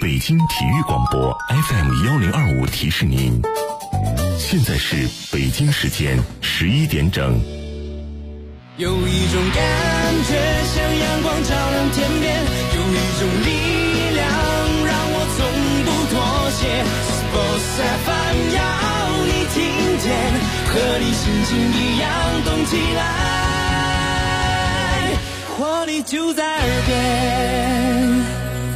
北京体育广播 FM1025提示您，现在是北京时间11点整。 有一种感觉像阳光照亮天边，有一种力量让我从不妥协。Sports FM 要你听见，和你心情一样动起来，活力就在耳边。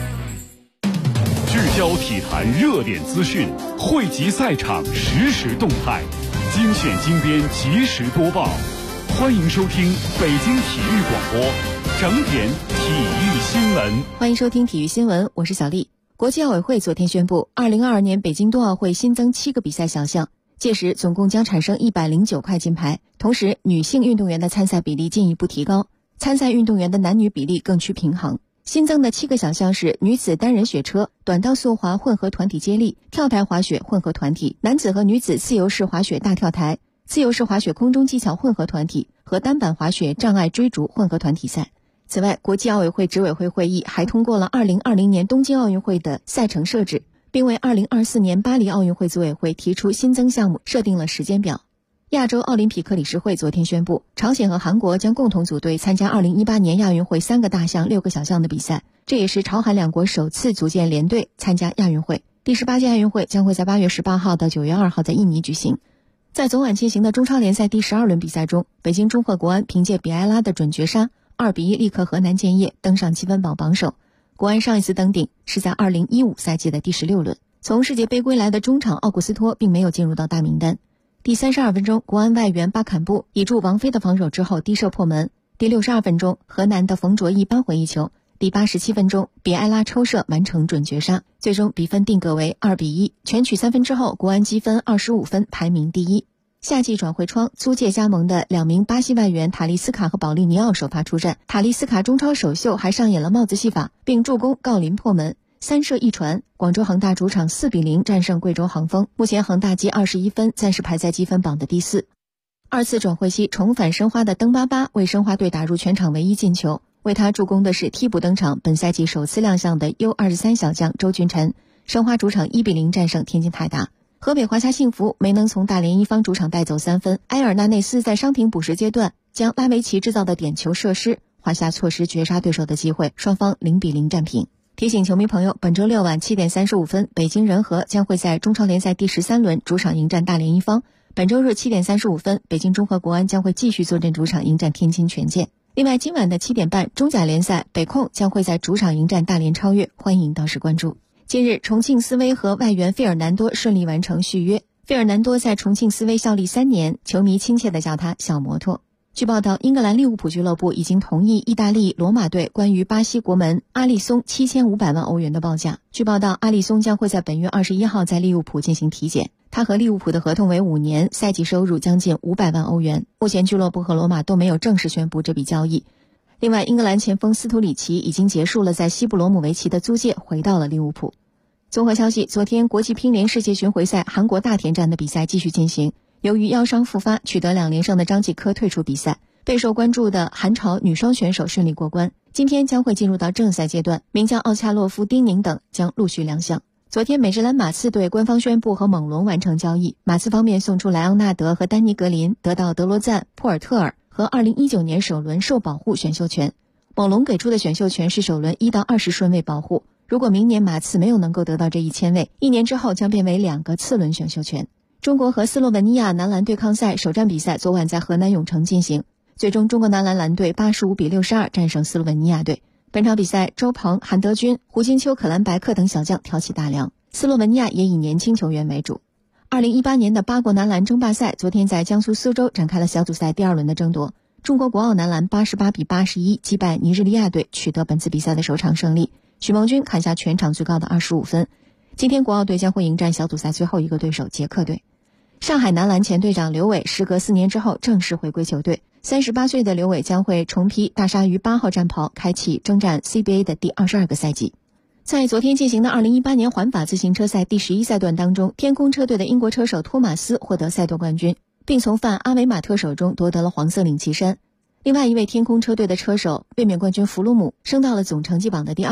聚焦体坛热点资讯，汇集赛场实时动态，精选精编及时播报。欢迎收听北京体育广播整点体育新闻。 欢迎收听体育新闻，我是小丽。国际奥委会昨天宣布，2022年北京冬奥会新增7个比赛小项，届时总共将产生109块金牌。同时，女性运动员的参赛比例进一步提高，参赛运动员的男女比例更趋平衡。新增的7个小项是女子单人雪车、短道速滑混合团体接力、跳台滑雪混合团体、男子和女子自由式滑雪大跳台、自由式滑雪空中技巧混合团体和单板滑雪障碍追逐混合团体赛。此外，国际奥委会执委会会议还通过了2020年东京奥运会的赛程设置，并为2024年巴黎奥运会组委会提出新增项目设定了时间表。亚洲奥林匹克理事会昨天宣布，朝鲜和韩国将共同组队参加2018年亚运会3个大项6个小项的比赛，这也是朝韩两国首次组建联队参加亚运会。第18届亚运会将会在8月18号到9月2号在印尼举行。在昨晚进行的中超联赛第12轮比赛中，北京中赫国安凭借比埃拉的准绝杀2-1力克河南建业，登上积分榜榜首。国安上一次登顶是在2015赛季的第16轮。从世界杯归来的中场奥古斯托并没有进入到大名单。第32分钟，国安外援巴坎布倚住王菲的防守之后低射破门。第62分钟，河南的冯卓毅扳回一球。第87分钟，比埃拉抽射完成准绝杀，最终比分定格为2-1。全取3分之后，国安积分25分，排名第一。夏季转会窗租借加盟的2名巴西外援塔利斯卡和保利尼奥首发出战，塔利斯卡中超首秀还上演了帽子戏法，并助攻郜林破门，3射1传。广州恒大主场4-0战胜贵州恒丰，目前恒大积21分，暂时排在积分榜的第4。二次转会期重返申花的登巴巴为申花队打入全场唯一进球，为他助攻的是替补登场本赛季首次亮相的 U23 小将周俊辰。申花主场1-0战胜天津泰达。河北华夏幸福没能从大连一方主场带走3分，埃尔纳内斯在伤停补时阶段将拉维奇制造的点球射失，华夏错失绝杀对手的机会，双方0-0战平。提醒球迷朋友，本周6晚7点35分，北京人和将会在中超联赛第13轮主场迎战大连一方。本周日7点35分，北京中赫国安将会继续坐镇主场迎战天津权健。另外，今晚的7点半，中甲联赛北控将会在主场迎战大连超越，欢迎到时关注。近日，重庆斯威和外援费尔南多顺利完成续约。费尔南多在重庆斯威效力3年，球迷亲切地叫他小摩托。据报道，英格兰利物浦俱乐部已经同意意大利罗马队关于巴西国门阿利松7500万欧元的报价。据报道，阿利松将会在本月21号在利物浦进行体检。他和利物浦的合同为5年，赛季收入将近500万欧元。目前俱乐部和罗马都没有正式宣布这笔交易。另外，英格兰前锋斯图里奇已经结束了在西布罗姆维奇的租借，回到了利物浦。综合消息，昨天国际乒联世界巡回赛韩国大田站的比赛继续进行。由于腰伤复发，取得2连胜的张继科退出比赛。备受关注的韩朝女双选手顺利过关，今天将会进入到正赛阶段，名将奥恰洛夫、丁宁等将陆续亮相。昨天，美职篮马刺队官方宣布和猛龙完成交易，马刺方面送出莱昂纳德和丹尼格林，得到德罗赞、普尔特尔和2019年首轮受保护选秀权。猛龙给出的选秀权是首轮1到20顺位保护，如果明年马刺没有能够得到这1000位，1年之后将变为2个次轮选秀权。中国和斯洛文尼亚男篮对抗赛首战比赛昨晚在河南永城进行，最终中国男篮蓝队85-62战胜斯洛文尼亚队。本场比赛，周鹏、韩德君、胡金秋、可兰白克等小将挑起大梁，斯洛文尼亚也以年轻球员为主。2018年的8国男篮争霸赛昨天在江苏苏州展开了小组赛第2轮的争夺，中国国奥男篮88-81击败尼日利亚队，取得本次比赛的首场胜利。许梦君砍下全场最高的25分。今天国奥队将会迎战小组赛最后一个对手捷克队。上海男篮前队长刘伟时隔4年之后正式回归球队，38岁的刘伟将会重披大鲨鱼8号战袍，开启征战 CBA 的第22个赛季。在昨天进行的2018年环法自行车赛第11赛段当中，天空车队的英国车手托马斯获得赛段冠军，并从范阿维马特手中夺得了黄色领旗衫。另外一位天空车队的车手卫冕冠军弗鲁姆升到了总成绩榜的第2。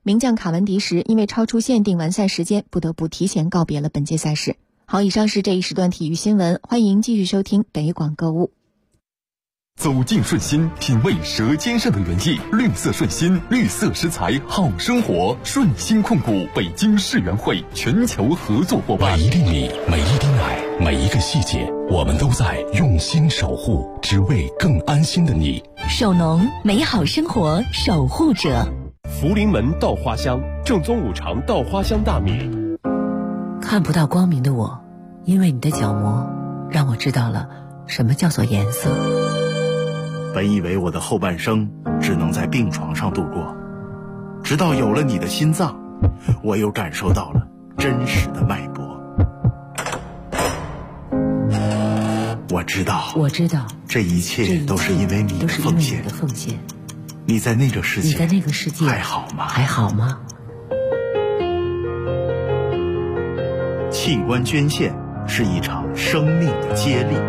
名将卡文迪什因为超出限定完赛时间，不得不提前告别了本届赛事。好，以上是这一时段体育新闻，欢迎继续收听北广购物。 走进顺心，品味舌尖上的原意。绿色顺心，绿色食材好生活。顺心控股北京世园会全球合作伙伴。每一粒米，每一滴奶，每一个细节，我们都在用心守护，只为更安心的你。 守农，美好生活守护者。 福临门稻花香，正宗五常稻花香大米。 看不到光明的我，因为你的角膜，让我知道了什么叫做颜色。 本以为我的后半生只能在病床上度过，直到有了你的心脏，我又感受到了真实的脉搏。我知道，这一切都是因为你的奉献。你在那个世界还好吗？器官捐献是一场生命的接力。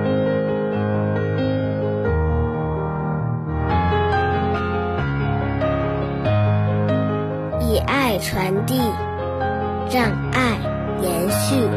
以爱传递，让爱延续。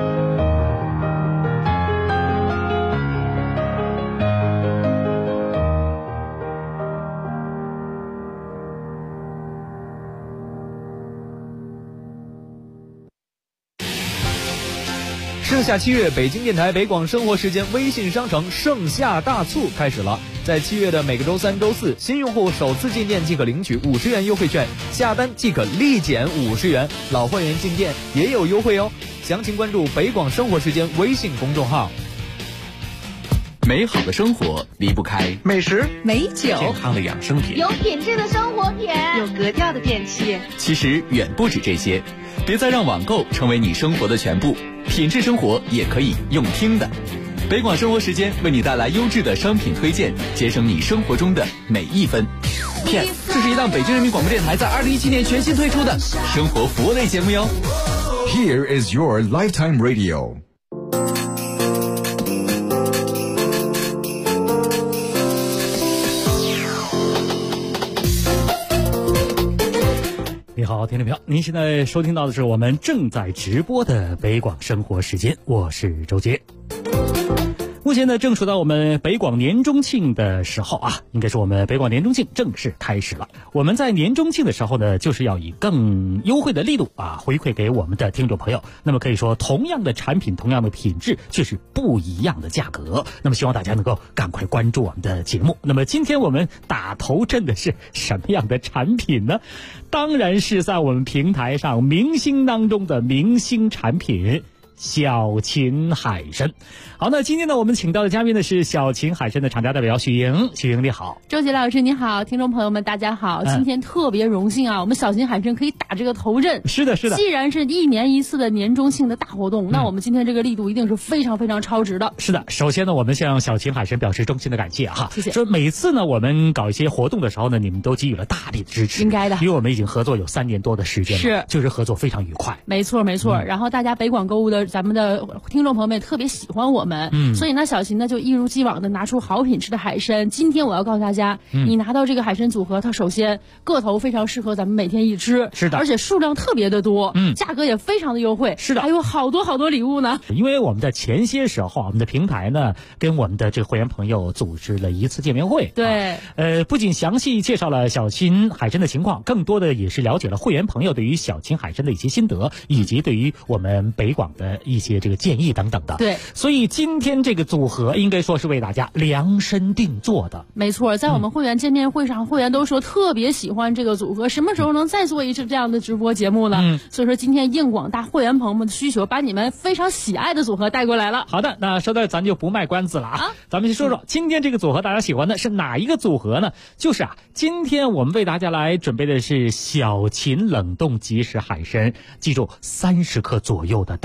盛夏7月，北京电台北广生活时间微信商城盛夏大促开始了。在7月的每个周3、周4，新用户首次进店即可领取50元优惠券，下单即可立减50元，老会员进店也有优惠哦。详情关注北广生活时间微信公众号。 美好的生活离不开美食、 美酒、 健康的养生品、 有品质的生活品、 有格调的电器。 其实远不止这些，别再让网购成为你生活的全部，品质生活也可以用听的。北广生活时间为你带来优质的商品推荐，节省你生活中的每一分。片，这是一档北京人民广播电台在2017年全新推出的生活服务类节目哟。 Here is your lifetime radio。 你好，听众朋友，您现在收听到的是我们正在直播的北广生活时间，我是周杰。目前呢，正处到我们北广年中庆的时候啊，应该说我们北广年中庆正式开始了。我们在年中庆的时候呢，就是要以更优惠的力度啊，回馈给我们的听众朋友。那么可以说，同样的产品，同样的品质，却是不一样的价格。那么希望大家能够赶快关注我们的节目。那么今天我们打头阵的是什么样的产品呢？当然是在我们平台上明星当中的明星产品。小秦海参。好，那今天呢，我们请到的嘉宾呢是小秦海参的厂家代表许莹。许莹你好。 周杰老师你好，听众朋友们大家好，今天特别荣幸啊，我们小秦海参可以打这个头阵。 是的。 既然是1年1次的年中庆的大活动，那我们今天这个力度一定是非常非常超值的。 是的，首先呢，我们向小秦海参表示衷心的感谢哈， 谢谢。 说每次呢，我们搞一些活动的时候呢，你们都给予了大力的支持， 应该的， 因为我们已经合作有3年多的时间了， 是， 就是合作非常愉快。 没错。然后大家北广购物的咱们的听众朋友们也特别喜欢我们，所以呢，小秦呢就一如既往的拿出好品质的海参。今天我要告诉大家，你拿到这个海参组合，它首先个头非常适合咱们每天一吃， 是的， 而且数量特别的多，价格也非常的优惠， 是的， 还有好多礼物呢。 因为我们在前些时候，我们的平台呢跟我们的这个会员朋友组织了一次见面会， 对， 不仅详细介绍了小秦海参的情况，更多的也是了解了会员朋友对于小秦海参的一些心得，以及对于我们北广的一些这个建议等等的。 对， 所以今天这个组合应该说是为大家量身定做的。 没错，在我们会员见面会上，会员都说特别喜欢这个组合，什么时候能再做一次这样的直播节目呢？所以说今天应广大会员朋友们的需求，把你们非常喜爱的组合带过来了。 好的，那说到咱就不卖关子了啊，咱们先说说今天这个组合大家喜欢的是哪一个组合呢？就是今天我们为大家来准备的是小秦冷冻即食海参，记住30克左右的大小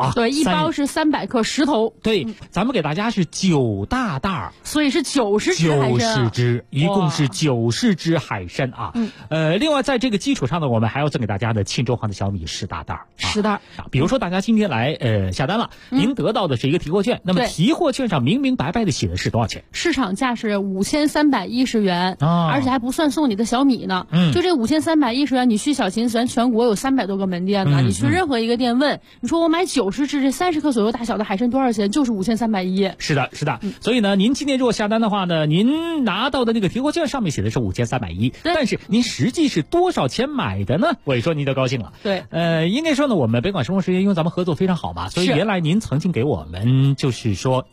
啊。 对，一包是300克10头。 对，咱们给大家是9大袋儿， 所以是90只海参。90 只，一共是90只海参啊。另外在这个基础上呢，我们还要赠给大家的庆州黄的小米10大袋儿。 10袋。 比如说大家今天来下单了，您得到的是一个提货券，那么提货券上明明白白的写的是多少钱？ 市场价是5310元，而且还不算送你的小米呢。就这5310元，你去小秦咱全国有300多个门店呢，你去任何一个店问，你说我买90只这30克左右大小的海参多少钱？就是5310。 是的，是的。所以呢，您今天如果下单的话呢，您拿到的那个提货券上面写的是5310，但是您实际是多少钱买的呢？我一说您就高兴了。 对， 应该说呢，我们北广生活时间因为咱们合作非常好嘛，所以原来您曾经给我们就是说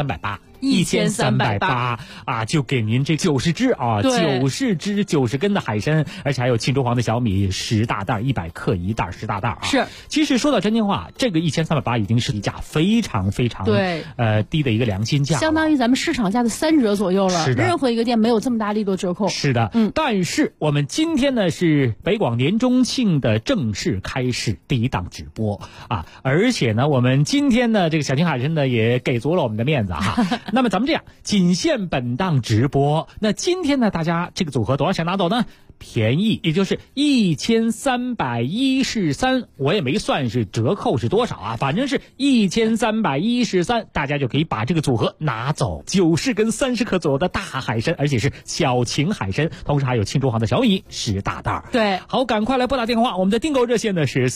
1380啊，就给您这90只啊，90只90根的海参，而且还有庆州黄的小米10大袋，100克1袋10大袋啊。 是， 其实说到真心话，这个1380已经是低价非常非常低的一个良心价， 相当于咱们市场价的3折左右了。 是的， 任何一个店没有这么大力度折扣。 是的，但是我们今天呢是北广年中庆的正式开始第一档直播啊，而且呢我们今天呢这个小秦海参呢也给足了我们的面子哈。那么咱们这样，仅限本档直播。那今天呢，大家这个组合多少钱拿走呢？便宜，也就是1313，我也没算是折扣是多少啊，反正是1313，大家就可以把这个组合拿走。90根30克左右的大海参，而且是小秦海参，同时还有庆州黄的小米10大袋。 对， 好，赶快来拨打电话，我们的订购热线呢是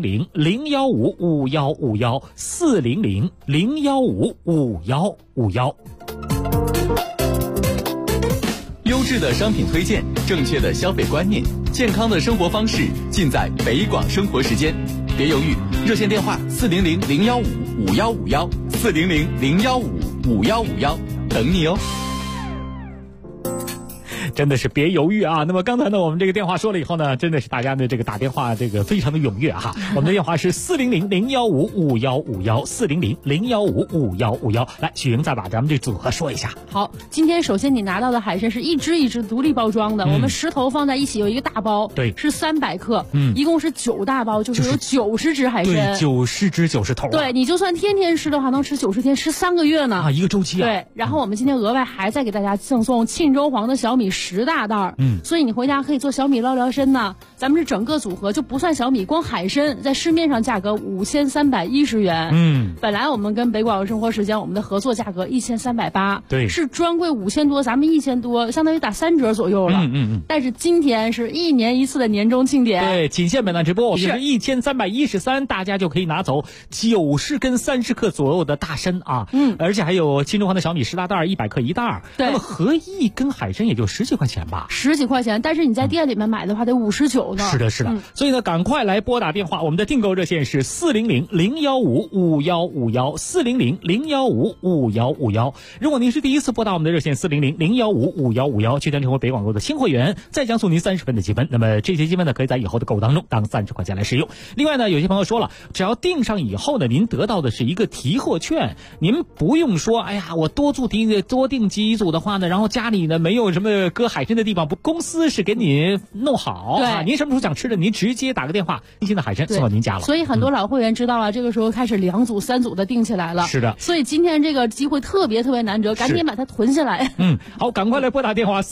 400-015-5151，400-015-5151。 优质的商品推荐，正确的消费观念，健康的生活方式，尽在北广生活时间。别犹豫，热线电话400-015-5151，400-015-5151，等你哦。 真的是别犹豫啊！那么刚才呢，我们这个电话说了以后呢，真的是大家的这个打电话这个非常的踊跃哈。我们的电话是400-015-5151，400-015-5151。来，许莹再把咱们这组合说一下。 好，今天首先你拿到的海参是一只一只独立包装的，我们10头放在一起有一个大包， 对， 是300克，一共是9大包，就是有90只海参， 对，90只90头。 对，你就算天天吃的话，能吃90天，吃3个月呢啊，一个周期啊。 对，然后我们今天额外还再给大家赠送庆州黄的小米10大袋，所以你回家可以做小米捞辽参呢。咱们是整个组合就不算小米，光海参在市面上价格5310元，本来我们跟北广生活时间我们的合作价格1380， 对， 是专柜5000多，咱们1000多，相当于打3折左右了。但是今天是1年1次的年终庆典， 对，仅限本档直播，我们就是1313，大家就可以拿走90根30克左右的大参啊，而且还有庆州黄的小米10大袋，100克1袋，那么合一根海参也就10几块钱吧 ，10几块钱，但是你在店里面买的话得59呢。 是的，是的，所以呢，赶快来拨打电话，我们的订购热线是400-015-5151，400-015-5151。如果您是第一次拨打我们的热线400-015-5151，即将成为北广购的新会员，再将送您30分的积分。那么这些积分呢，可以在以后的购物当中当30块钱来使用。另外呢，有些朋友说了，只要订上以后呢，您得到的是一个提货券，您不用说，哎呀，我多订几组的话呢，然后家里呢没有什么搁海参的地方，公司是给你弄好， 对， 您什么时候想吃的，您直接打个电话，新鲜的海参送到您家了。 所以很多老会员知道了，这个时候开始2组3组的订起来了。 是的， 所以今天这个机会特别难得，赶紧把它囤下来。 好，赶快来拨打电话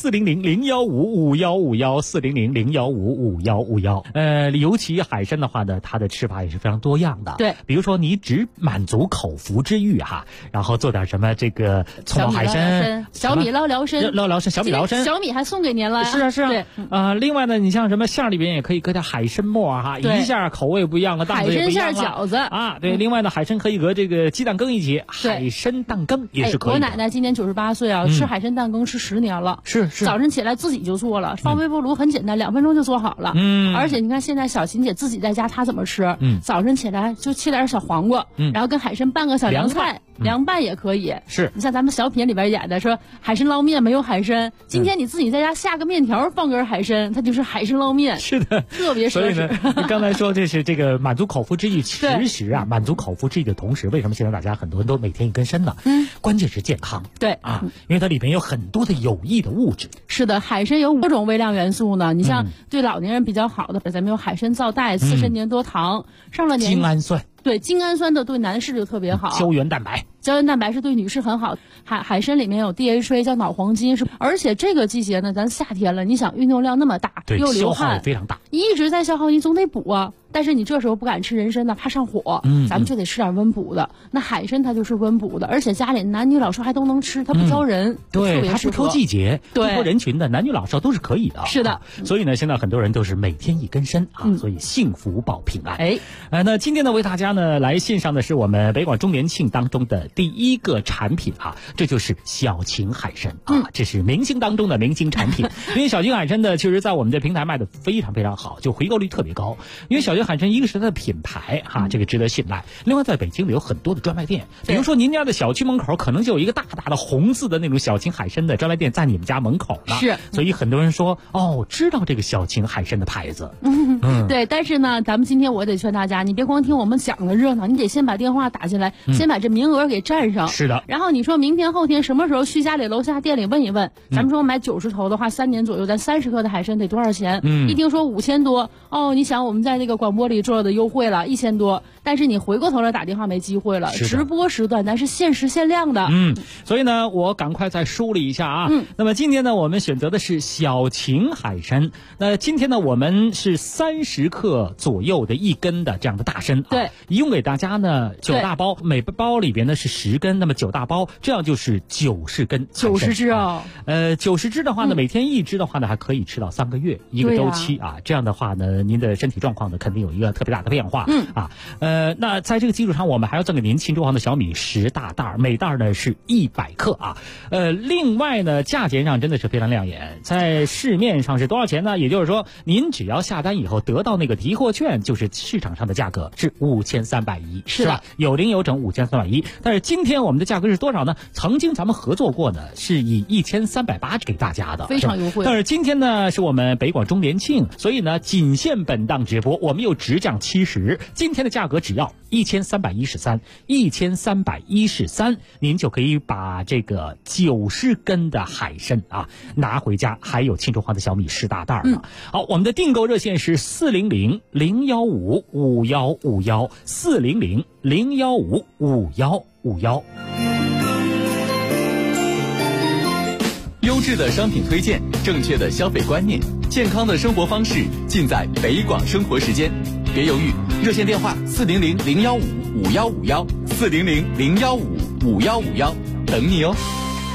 400-015-5151，400-015-5151。尤其海参的话呢，它的吃法也是非常多样的。 对， 比如说你只满足口腹之欲哈，然后做点什么这个葱爆海参、 小米捞辽参、 小米辽参， 小米还送给您了。 是啊。对，另外呢，你像什么馅里边也可以搁点海参末哈，一下口味不一样了，档次也不一样了。 海参馅饺子啊，对。另外呢，海参可以和这个鸡蛋羹一起，海参蛋羹也是可以的。 我奶奶今年98岁啊，吃海参蛋羹吃10年了。 是。 早晨起来自己就做了，放微波炉很简单，2分钟就做好了。而且你看现在小秦姐自己在家，她怎么吃？早晨起来就切点小黄瓜，然后跟海参拌个小凉菜，凉拌也可以。 是。 你像咱们小品里边演的说海参捞面没有海参，今天你自己在家下个面条，放根海参，它就是海参捞面。 是的， 特别奢侈。 所以呢，你刚才说这是这个满足口腹之欲，其实啊，满足口腹之欲的同时，为什么现在大家很多人都每天一根参呢？关键是健康。 对啊，因为它里边有很多的有益的物质。 是的，海参有5种微量元素呢。你像对老年人比较好的，咱们有海参皂苷、刺参粘多糖，上了年精氨酸。 对，精氨酸的对男士就特别好。 胶原蛋白是对女士很好。海参里面有 DHA 叫脑黄金，而且这个季节呢，咱夏天了，你想运动量那么大，又流汗， 消耗也非常大， 一直在消耗，你总得补啊。但是你这时候不敢吃人参呢，怕上火，咱们就得吃点温补的。那海参它就是温补的，而且家里男女老少还都能吃，它不挑人， 对，它不挑季节， 对， 不挑人群的，男女老少都是可以的。 是的， 所以呢，现在很多人都是每天一根参啊，所以幸福保平安。那今天呢，为大家呢来献上的是我们北广周年庆当中的第一个产品啊，这就是小秦海参啊，这是明星当中的明星产品。因为小秦海参呢，确实在我们的平台卖的非常非常好，就回购率特别高。因为小秦海参一个是它的品牌哈，这个值得信赖。另外，在北京有很多的专卖店，比如说您家的小区门口可能就有一个大大的红字的那种小秦海参的专卖店在你们家门口呢。 是， 所以很多人说知道这个小秦海参的牌子。 对，但是呢，咱们今天我得劝大家，你别光听我们讲的热闹，你得先把电话打进来，先把这名额给占上。 是的。 然后你说明天后天什么时候去家里楼下店里问一问，咱们说买90头的话，3年左右，咱30克的海参得多少钱？一听说5000多，你想我们在那个广播里做的优惠了1000多，但是你回过头来打电话没机会了。直播时段咱是限时限量的。 所以呢，我赶快再梳理一下啊。那么今天呢，我们选择的是小秦海参。那今天呢，我们是30克左右的一根的这样的大参。 对， 一共给大家呢9大包，每包里边呢是10根，那么9大包，这样就是90根。 90只啊。 90只的话呢，每天1只的话呢，还可以吃到3个月一个周期啊。这样的话呢，您的身体状况呢肯定有一个特别大的变化。那在这个基础上，我们还要赠给您庆州行的小米10大袋，每袋呢是100克啊。另外呢，价钱上真的是非常亮眼，在市面上是多少钱呢？也就是说，您只要下单以后得到那个提货券，就是市场上的价格是5310，是吧？有零有整5310。但是今天我们的价格是多少呢？曾经咱们合作过呢，是以1380给大家的， 非常优惠。 但是今天呢，是我们北广周年庆，所以呢，仅限本档直播，我们又直降70，今天的价格只要1313，您就可以把这个90根的海参啊拿回家，还有庆州行的小米10大袋呢。好，我们的订购热线是400-015-5151，400-015-5151。 优质的商品推荐，正确的消费观念，健康的生活方式，尽在北广生活时间。别犹豫，热线电话400-015-5151，400-015-5151，等你哦。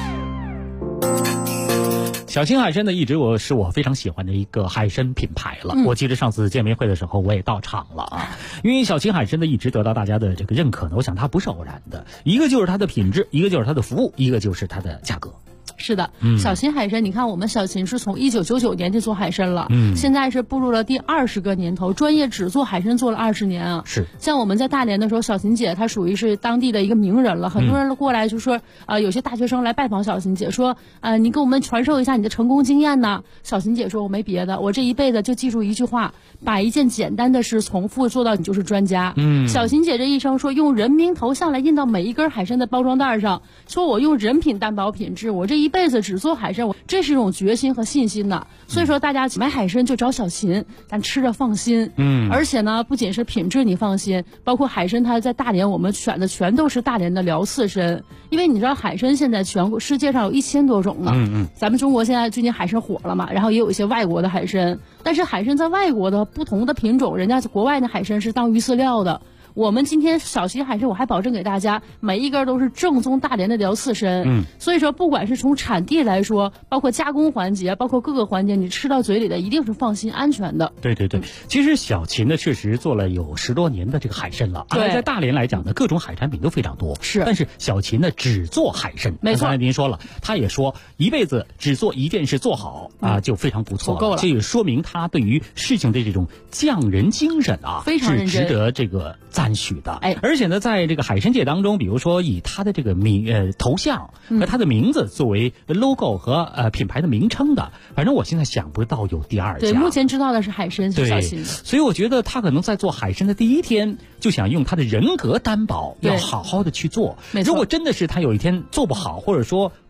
小秦海参呢，一直是我非常喜欢的一个海参品牌了。我记得上次见面会的时候，我也到场了啊。因为小秦海参呢，一直得到大家的这个认可呢，我想它不是偶然的，一个就是它的品质，一个就是它的服务，一个就是它的价格。 是的，小秦海参，你看我们小秦是从1999年就做海参了，现在是步入了第20个年头，专业只做海参做了20年啊。 是， 像我们在大连的时候，小秦姐她属于是当地的一个名人了，很多人过来就说，有些大学生来拜访小秦姐，说，你给我们传授一下你的成功经验呢。小秦姐说，我没别的，我这一辈子就记住一句话，把一件简单的事重复做到你就是专家。小秦姐这一生说，用人名头像来印到每一根海参的包装袋上，说我用人品担保品质，我这一辈子只做海参，这是一种决心和信心的。所以说大家买海参就找小秦，咱吃着放心。而且呢，不仅是品质你放心，包括海参它在大连我们选的全都是大连的辽刺参，因为你知道海参现在全国世界上有1000多种呢。咱们中国现在最近海参火了嘛，然后也有一些外国的海参，但是海参在外国的不同的品种，人家国外的海参是当鱼饲料的。我们今天小秦海参，我还保证给大家每一根都是正宗大连的辽刺参。所以说不管是从产地来说，包括加工环节，包括各个环节，你吃到嘴里的一定是放心安全的。 对，其实小秦呢确实做了有10多年的这个海参了，而在大连来讲呢，各种海产品都非常多。 是， 但是小秦呢只做海参。 没错， 刚才您说了，他也说一辈子只做一件事做好啊，就非常不错了，够了。这也说明他对于事情的这种匠人精神啊， 非常认真， 是值得这个赞许的。而且呢，在这个海参界当中，比如说以他的这个头像和他的名字作为 logo 和品牌的名称的，反正我现在想不到有第二家。 对，目前知道的是海参是小秦。 所以我觉得他可能在做海参的第一天就想用他的人格担保，要好好的去做。 没错， 如果真的是他有一天做不好，或者说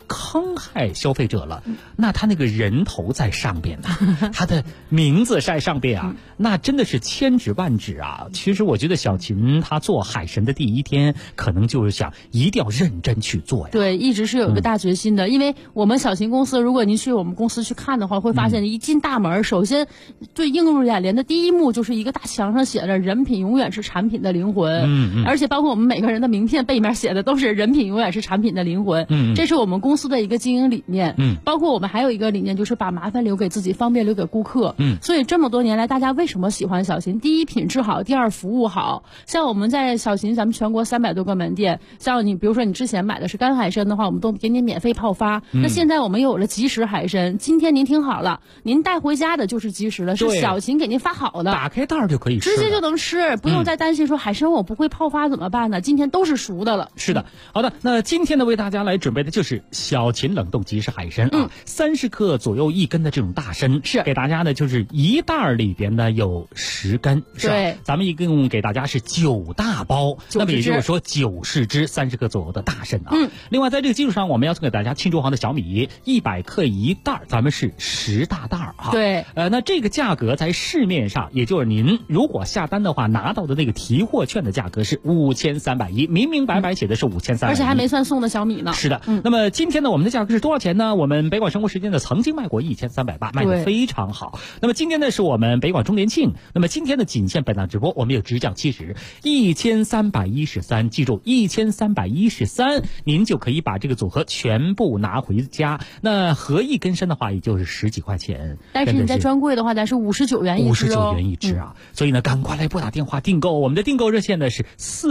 坑害消费者了，那他那个人头在上边呢，他的名字在上边啊，那真的是千指万指啊。其实我觉得小琴她做海神的第一天，可能就是想一定要认真去做呀。 对，一直是有一个大决心的，因为我们小琴公司，如果您去我们公司去看的话，会发现一进大门，首先对映入眼帘的第一幕就是一个大墙上写着"人品永远是产品的灵魂"，而且包括我们每个人的名片背面写的都是"人品永远是产品的灵魂"，这是我们公司的一个经营理念。包括我们还有一个理念，就是把麻烦留给自己，方便留给顾客。所以这么多年来，大家为什么喜欢小琴？第一，品质好；第二，服务好。像我们在小琴，咱们全国300多个门店，像你比如说你之前买的是干海参的话，我们都给你免费泡发。那现在我们有了即食海参，今天您听好了，您带回家的就是即食的，是小琴给您发好的， 打开袋就可以吃， 直接就能吃，不用再担心说海参我不会泡发怎么办呢？今天都是熟的了。 是的，好的，那今天呢为大家来准备的就是小琴冷冻即食海参啊，30克左右1根的这种大参， 是给大家呢就是一袋里边呢有10根，是吧？ 对， 咱们一共给大家是9大包，那么也就是说90只30克左右的大参啊。另外在这个基础上，我们要送给大家庆州行的小米100克一袋，咱们是10大袋啊。 对， 那这个价格在市面上，也就是您如果下单的话，拿到的那个提货券的价格是5310，明明白白写的是5310， 而且还没算送的小米呢。 是的，那么今天呢，我们的价格是多少钱呢？我们北广生活时间呢曾经卖过1380，卖得非常好。那么今天呢是我们北广周年庆，那么今天的仅限本档直播，我们有直降70 1313，记住1313，您就可以把这个组合全部拿回家。那合一根参的话，也就是10几块钱， 但是你在专柜的话，咱是59元一只 59元一只啊。所以呢，赶快来拨打电话订购，我们的订购热线呢是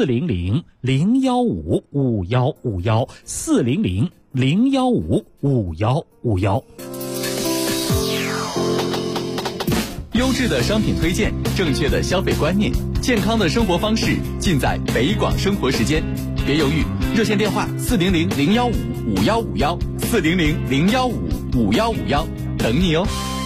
400-015-5151，400-015-5151。 优质的商品推荐，正确的消费观念，健康的生活方式，尽在北广生活时间。别犹豫，热线电话400-015-5151，400-015-5151，等你哦。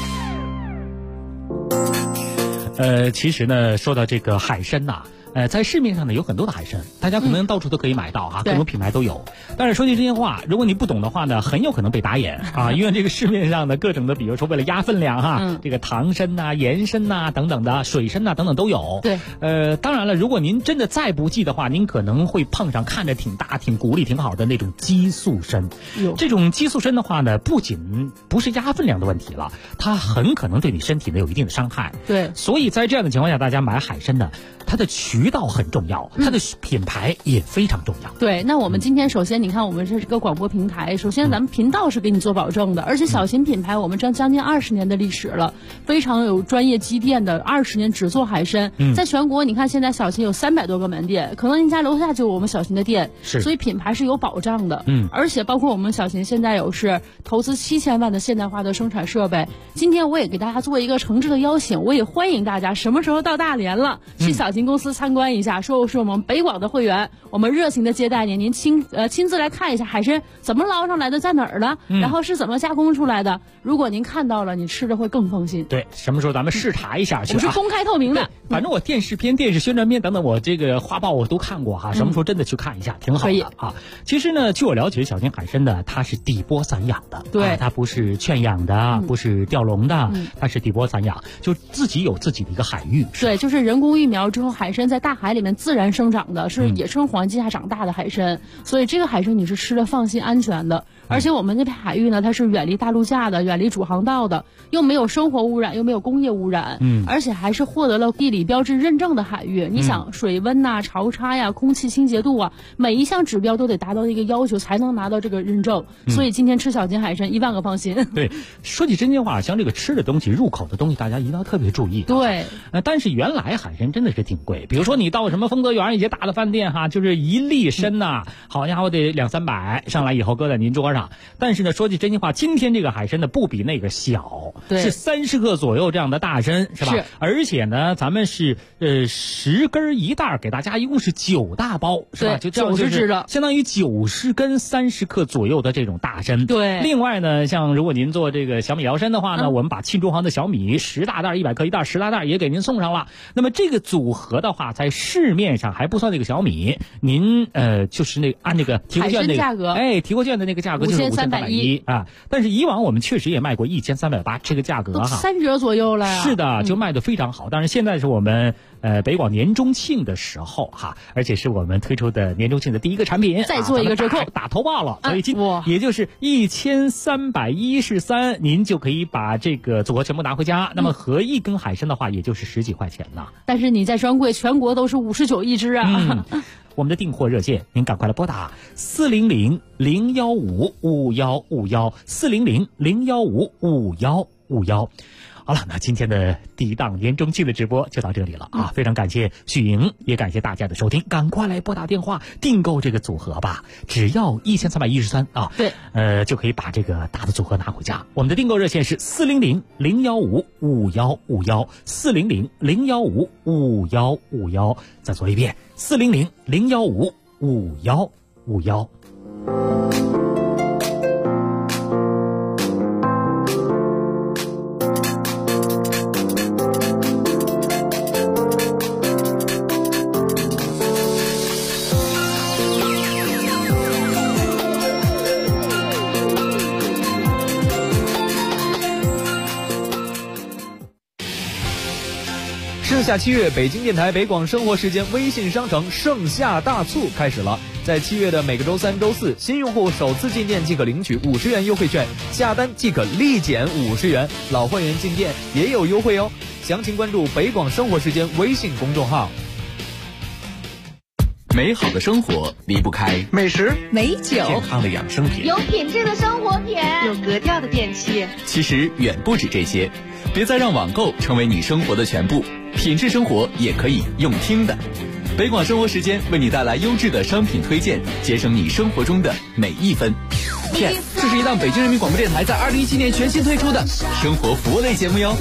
其实呢，说到这个海参呐，在市面上呢有很多的海参，大家可能到处都可以买到啊，各种品牌都有。但是说句真心话，如果你不懂的话呢，很有可能被打眼啊，因为这个市面上的各种的，比如说为了压分量哈，这个糖参呐、盐参呐等等的，水参呐等等都有。 对， 当然了，如果您真的再不济的话，您可能会碰上看着挺大、挺骨力挺好的那种激素参。这种激素参的话呢，不仅不是压分量的问题了，它很可能对你身体呢有一定的伤害。 对， 所以在这样的情况下，大家买海参呢，它的渠道很重要，它的品牌也非常重要。 对，那我们今天首先你看，我们这是个广播平台，首先咱们频道是给你做保证的，而且小琴品牌我们将近20年的历史了，非常有专业积淀的，20年只做海参，在全国你看现在小琴有300多个门店，可能您家楼下就有我们小琴的店，所以品牌是有保障的。而且包括我们小琴现在有是投资7000万的现代化的生产设备。今天我也给大家做一个诚挚的邀请，我也欢迎大家什么时候到大连了，去小琴公司参观一下，说是我们北广的会员，我们热情的接待您，您亲自来看一下海参怎么捞上来的，在哪儿了，然后是怎么加工出来的。如果您看到了，你吃着会更放心。 对，什么时候咱们视察一下去？ 我是公开透明的， 反正我电视片、电视宣传片等等，我这个画报我都看过哈。什么时候真的去看一下，挺好的啊。其实呢，据我了解，小琴海参呢，它是底波散养的， 对， 它不是圈养的，不是钓笼的，它是底波散养，就自己有自己的一个海域。 对，就是人工育苗之后，海参在大海里面自然生长的，是野生环境下长大的海参，所以这个海参你是吃的放心安全的。而且我们那片海域呢，它是远离大陆架的，远离主航道的，又没有生活污染，又没有工业污染，而且还是获得了地理标志认证的海域。你想水温呐、潮差呀、空气清洁度啊，每一项指标都得达到一个要求，才能拿到这个认证。所以今天吃小琴海参1万个放心。 对，说起真心话，像这个吃的东西、入口的东西，大家一定要特别注意。 对， 但是原来海参真的是挺贵，比如说你到什么丰泽园一些大的饭店哈，就是1粒参呐，好家伙得200-300，上来以后搁在您桌上。但是呢，说句真心话，今天这个海参呢不比那个小，是30克左右这样的大参，是吧？是。而且呢，咱们是10根一袋，给大家一共是9大包，是吧？就 90只的， 相当于90根30克左右的这种大参。 对。 另外呢，像如果您做这个小米辽参的话呢，我们把庆州行的小米10大袋100克一袋10大袋也给您送上了。那么这个组合的话在市面上还不算那个小米，您就是那个按那个提货券那个价格， 提货券的那个价格就是5310啊。但是以往我们确实也卖过1380，这个价格哈 3折左右了呀。 是的，就卖得非常好。当然现在是我们北广年中庆的时候哈，而且是我们推出的年中庆的第一个产品， 再做一个折扣， 打头报了，所以也就是1313，您就可以把这个组合全部拿回家。那么合一根海参的话，也就是10几块钱呢。 但是你在专柜全国都是59一只啊。 我们的订货热线，您赶快来拨打400-015-5151，400-015-5151。好了，那今天的第一档年中庆的直播就到这里了啊！非常感谢许莹，也感谢大家的收听，赶快来拨打电话订购这个组合吧，只要1313啊！ 对， 就可以把这个大的组合拿回家。我们的订购热线是400-015-5151，400-015-5151。再说一遍，400-015-5151。 盛夏7月，北京电台北广生活时间微信商城盛夏大促开始了。在7月的每个周3、周4，新用户首次进店即可领取50元优惠券，下单即可立减50元，老会员进店也有优惠哦。详情关注北广生活时间微信公众号。 美好的生活离不开美食、 美酒、 健康的养生品、 有品质的生活品、 有格调的电器。 其实远不止这些，别再让网购成为你生活的全部，品质生活也可以用听的。北广生活时间为你带来优质的商品推荐，节省你生活中的每一分。 Yes， 这是一档北京人民广播电台在2017年全新推出的生活服务类节目哟。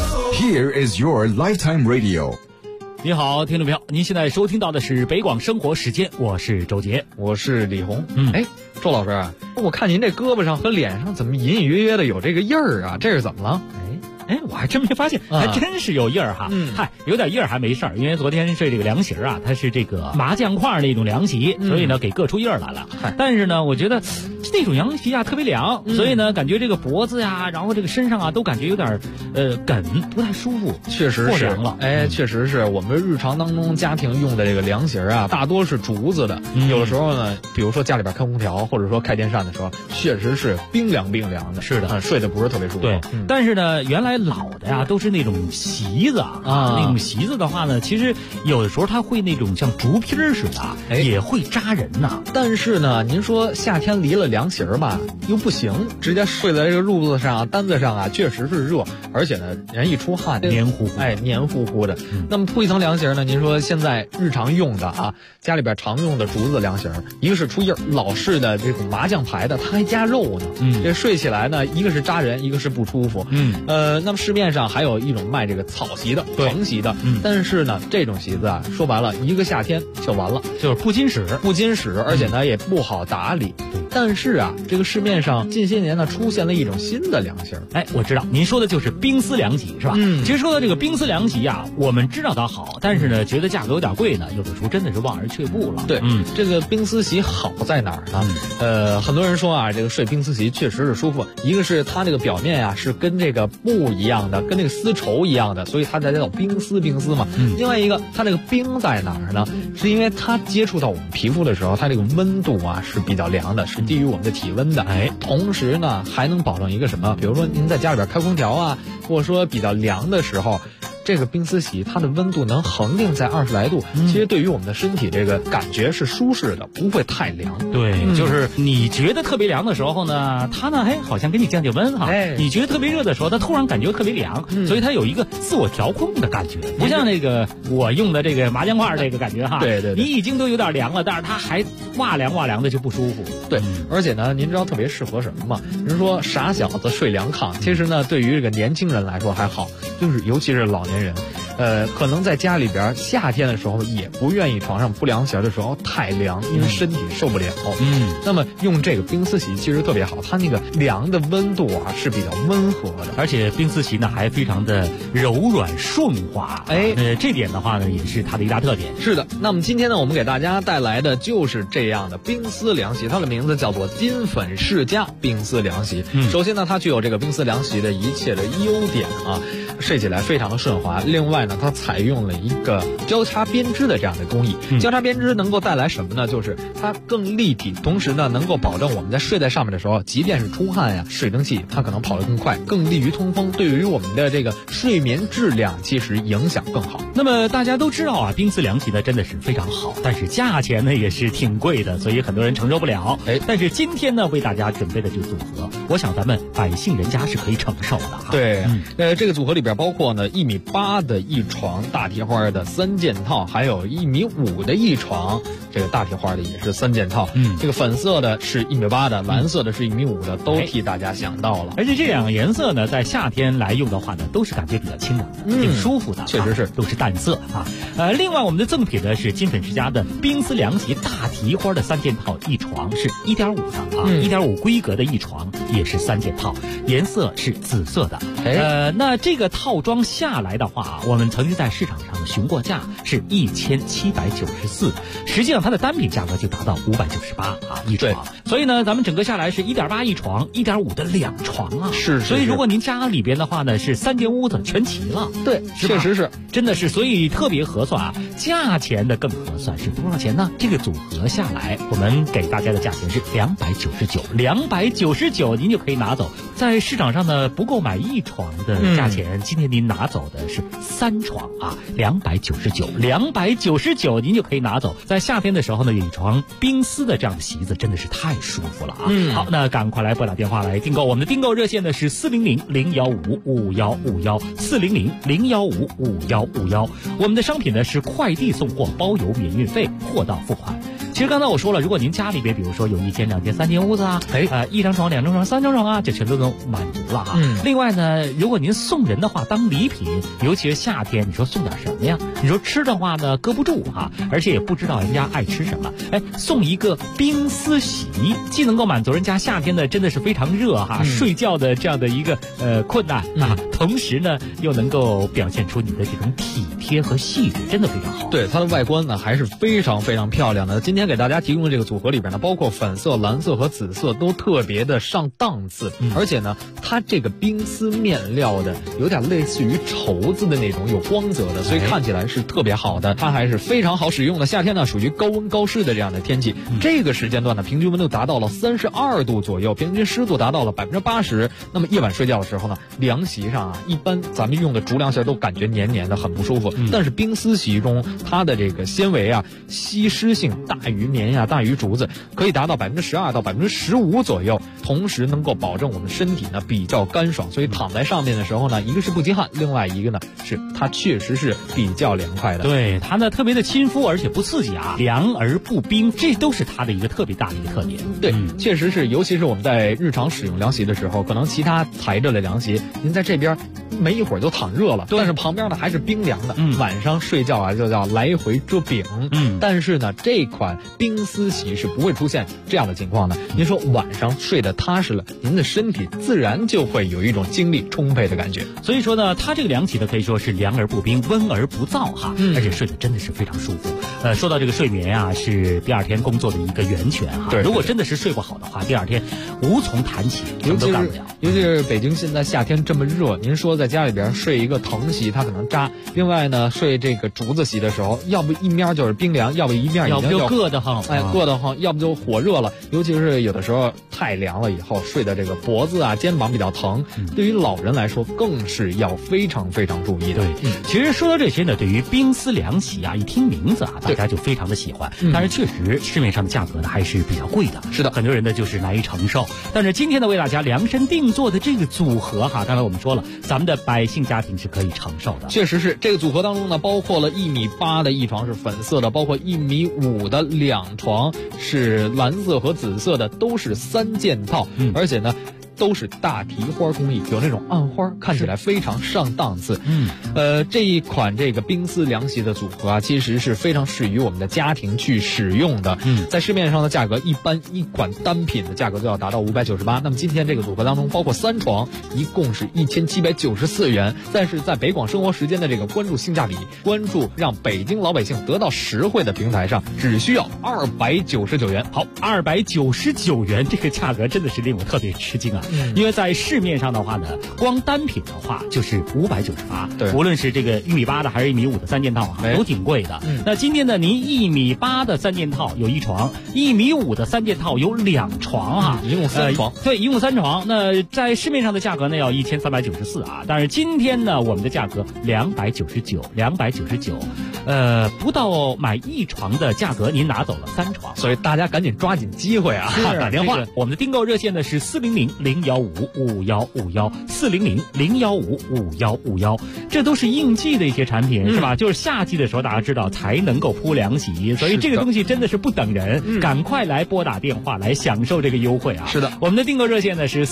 Here is your lifetime radio。 你好，听众朋友，您现在收听到的是北广生活时间，我是周杰， 我是李红。周老师，我看您这胳膊上和脸上怎么隐隐约约的有这个印儿啊？这是怎么了？ 我还真没发现，还真是有印儿哈。有点印儿还没事儿，因为昨天是这个凉席啊，它是这个麻酱块那种凉席，所以呢给硌出印儿来了。但是呢，我觉得那种凉席啊特别凉，所以呢感觉这个脖子呀，然后这个身上啊都感觉有点梗，不太舒服。 确实是了， 确实是我们日常当中家庭用的这个凉席啊，大多是竹子的。有的时候呢，比如说家里边开空调或者说开电扇的时候，确实是冰凉的。 是的， 睡得不是特别舒服。 对，但是呢，原来老的呀都是那种席子啊，那种席子的话呢，其实有的时候它会那种像竹皮似的，也会扎人呐。 但是呢，您说夏天离了凉席吧，又不行，直接睡在这个褥子上、单子上啊，确实是热，而且呢，人一出汗黏糊糊， 黏糊糊的。那么铺一层凉席呢，您说现在日常用的啊，家里边常用的竹子凉席，一个是出印儿，老式的这种麻将牌的，它还加肉呢。这睡起来呢，一个是扎人，一个是不舒服。那么市面上还有一种卖这个草席的、藤席的，但是呢，这种席子啊，说白了，一个夏天就完了， 就是不经使， 而且呢也不好打理。但是啊，这个市面上近些年呢出现了一种新的凉席。 我知道您说的就是冰丝凉席是吧？其实说到这个冰丝凉席啊，我们知道它好，但是呢，觉得价格有点贵呢，有的时候真的是望而却步了。 对，这个冰丝席好在哪儿呢？很多人说啊，这个睡冰丝席确实是舒服。一个是它这个表面啊是跟这个布一样的，跟这个丝绸一样的，所以它才叫冰丝嘛。另外一个，它这个冰在哪儿呢？是因为它接触到我们皮肤的时候，它这个温度啊是比较凉的，是低于我们的体温的。同时呢还能保证一个什么？比如说您在家里边开空调啊，或者说比较凉的时候，这个冰丝席它的温度能恒定在20来度，其实对于我们的身体这个感觉是舒适的，不会太凉。 对，就是你觉得特别凉的时候呢，它呢好像给你降温哈。你觉得特别热的时候，它突然感觉特别凉，所以它有一个自我调控的感觉，不像那个我用的这个麻将块这个感觉哈。 对， 你已经都有点凉了，但是它还哇凉的就不舒服。 对，而且呢，您知道特别适合什么吗？人说傻小子睡凉炕，其实呢，对于这个年轻人来说还好，就是尤其是老年人，可能在家里边夏天的时候也不愿意床上不凉席的时候太凉，因为身体受不了。那么用这个冰丝席其实特别好，它那个凉的温度啊是比较温和的， 而且冰丝席呢还非常的柔软顺滑。这点的话呢也是它的一大特点。 是的，那么今天呢我们给大家带来的就是这样的冰丝凉席，它的名字叫做金粉世家冰丝凉席。首先呢它具有这个冰丝凉席的一切的优点啊，睡起来非常的顺滑。另外呢它采用了一个交叉编织的这样的工艺，交叉编织能够带来什么呢？就是它更立体，同时呢能够保证我们在睡在上面的时候，即便是出汗呀，水蒸气它可能跑得更快，更利于通风，对于我们的这个睡眠质量其实影响更好。 那么大家都知道啊，冰丝凉席呢真的是非常好，但是价钱呢也是挺贵的，所以很多人承受不了。但是今天呢为大家准备的这个组合，我想咱们百姓人家是可以承受的哈。 对，这个组合里边包括呢1.8米的一床大提花的3件套，还有1.5米的一床，这个大提花的也是3件套。这个粉色的是1.8米的，蓝色的是1.5米的，都替大家想到了。 而且这两个颜色呢，在夏天来用的话呢，都是感觉比较清凉的，挺舒服的。 确实是， 都是淡色啊。另外我们的赠品呢是金粉世家的冰丝凉席大提花的3件套一床，是1.5的啊，1.5规格的一床也是3件套，颜色是紫色的。那这个套装下来的话，我们曾经在市场上询过价是1794，实际上它的单品价格就达到598啊一床。所以呢，咱们整个下来是1.8一床，1.5的2床啊。 是。 所以如果您家里边的话呢，是3间屋子全齐了。 对，确实是， 真的是，所以特别合算啊。价钱的更合算是多少钱呢？这个组合下来，我们给大家的价钱是299，299您就可以拿走。在市场上呢，不购买一床的价钱，今天您拿走的是3床啊，299您就可以拿走。在夏天的时候呢，有一床冰丝的这样的席子真的是太舒服了啊。好，那赶快来拨打电话来订购，我们的订购热线呢是400-015-5151，400-015-5151。我们的商品呢是快递送货，包邮免运费，货到付款。其实刚才我说了，如果您家里边比如说有1间、2间、3间屋子啊，1张床、2张床、3张床啊，这全都能满足了啊。另外呢，如果您送人的话，当礼品，尤其是夏天，你说送点什么呀？你说吃的话呢，搁不住哈，而且也不知道人家爱吃什么。送一个冰丝席，既能够满足人家夏天的真的是非常热哈，睡觉的这样的一个困难啊，同时呢又能够表现出你的这种体贴和细致，真的非常好。 对，它的外观呢还是非常非常漂亮的。今天给大家提供的这个组合里边呢，包括粉色、蓝色和紫色都特别的上档次，而且呢，它这个冰丝面料的有点类似于绸子的那种有光泽的，所以看起来是特别好的。它还是非常好使用的。夏天呢属于高温高湿的这样的天气，这个时间段呢平均温度达到了32度左右，平均湿度达到了80%。那么夜晚睡觉的时候呢，凉席上啊，一般咱们用的竹凉席都感觉黏黏的，很不舒服。但是冰丝席中它的这个纤维啊，吸湿性大于棉呀，大于竹子，可以达到12%到15%左右，同时能够保证我们身体呢比较干爽，所以躺在上面的时候呢，一个是不积汗，另外一个呢是它确实是比较凉快的。 对，它呢特别的亲肤，而且不刺激啊，凉而不冰，这都是它的一个特别大的一个特点。 对，确实是，尤其是我们在日常使用凉席的时候，可能其他材质的凉席，您在这边没一会儿就躺热了，但是旁边呢还是冰凉的，晚上睡觉啊就叫来回遮饼。但是呢，这款冰丝席是不会出现这样的情况的。您说晚上睡得踏实了，您的身体自然就会有一种精力充沛的感觉。 所以说呢，它这个凉席呢可以说是凉而不冰，温而不燥哈，而且睡得真的是非常舒服。说到这个睡眠啊，是第二天工作的一个源泉哈。 对， 如果真的是睡不好的话，第二天无从谈起，什么都干不了。 尤其是北京现在夏天这么热，您说在家里边睡一个藤席，它可能扎；另外呢，睡这个竹子席的时候，要不一面就是冰凉，要不一面要不就硌得慌， 硌得慌，要不就火热了。尤其是有的时候太凉了以后，睡的这个脖子啊、肩膀比较疼，对于老人来说更是要非常非常注意的。 对，其实说到这些呢，对于冰丝凉席啊，一听名字啊，大家就非常的喜欢。但是确实市面上的价格呢还是比较贵的， 是的， 很多人呢就是难以承受。但是今天呢，为大家量身定做的这个组合哈，刚才我们说了，咱们的百姓家庭是可以承受的。 确实是，这个组合当中呢，包括了1.8米的一床是粉色的，包括1.5米的2床是蓝色和紫色的，都是3件套，而且呢都是大提花工艺，有那种暗花，看起来非常上档次。这一款这个冰丝凉席的组合啊，其实是非常适于我们的家庭去使用的。在市面上的价格，一般一款单品的价格都要达到598。那么今天这个组合当中包括3床，一共是1794元。但是在北广生活时间的这个关注性价比，关注让北京老百姓得到实惠的平台上，只需要299元。 好，299元这个价格真的是令我特别吃惊啊！因为在市面上的话呢，光单品的话就是598， 对， 无论是这个1.8米的还是1.5米的3件套啊，都挺贵的。那今天呢，您1.8米的3件套有1床，1.5米的3件套有2床哈， 一共3床。 对，一共3床。那在市面上的价格呢要1394啊，但是今天呢，我们的价格299，不到买1床的价格，您拿走了3床， 所以大家赶紧抓紧机会啊！ 打电话，我们的订购热线呢是400-015-5151，400-015-5151，这都是应季的一些产品，是吧？就是夏季的时候，大家知道才能够铺凉席，所以这个东西真的是不等人，赶快来拨打电话来享受这个优惠啊！ 是的， 我们的订购热线呢是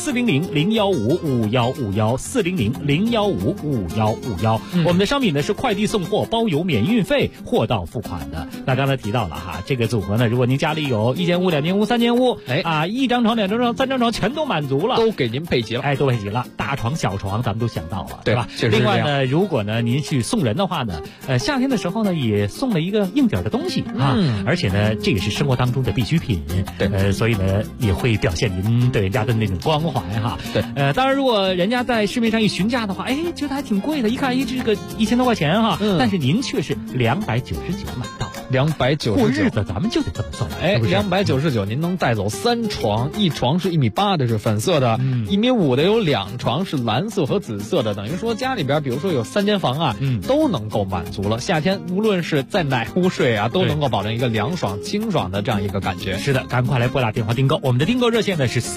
400-015-5151，400-015-5151，我们的商品呢是快递送货，包邮免运费，货到付款的。那刚才提到了哈，这个组合呢，如果您家里有1间屋、2间屋、3间屋，一张床、2张床、3张床全都满足了， 都给您配齐了， 都配齐了，大床、小床咱们都想到了， 对吧？另外呢，如果呢您去送人的话呢，夏天的时候呢也送了一个硬点的东西啊，而且呢这也是生活当中的必需品， 对， 所以呢也会表现您对人家的那种关怀哈， 对， 当然如果人家在市面上一询价的话，觉得还挺贵的，一看这个1000多块钱哈，但是您却是299买到。 299 过日子咱们就得这么算 ，299您能带走3床，一床是1.8米的，是粉色的，1.5米的有2床是蓝色和紫色的，等于说家里边比如说有3间房啊，都能够满足了。夏天无论是在哪屋睡啊，都能够保证一个凉爽清爽的这样一个感觉。 是的，赶快来拨打电话订购，我们的订购热线呢是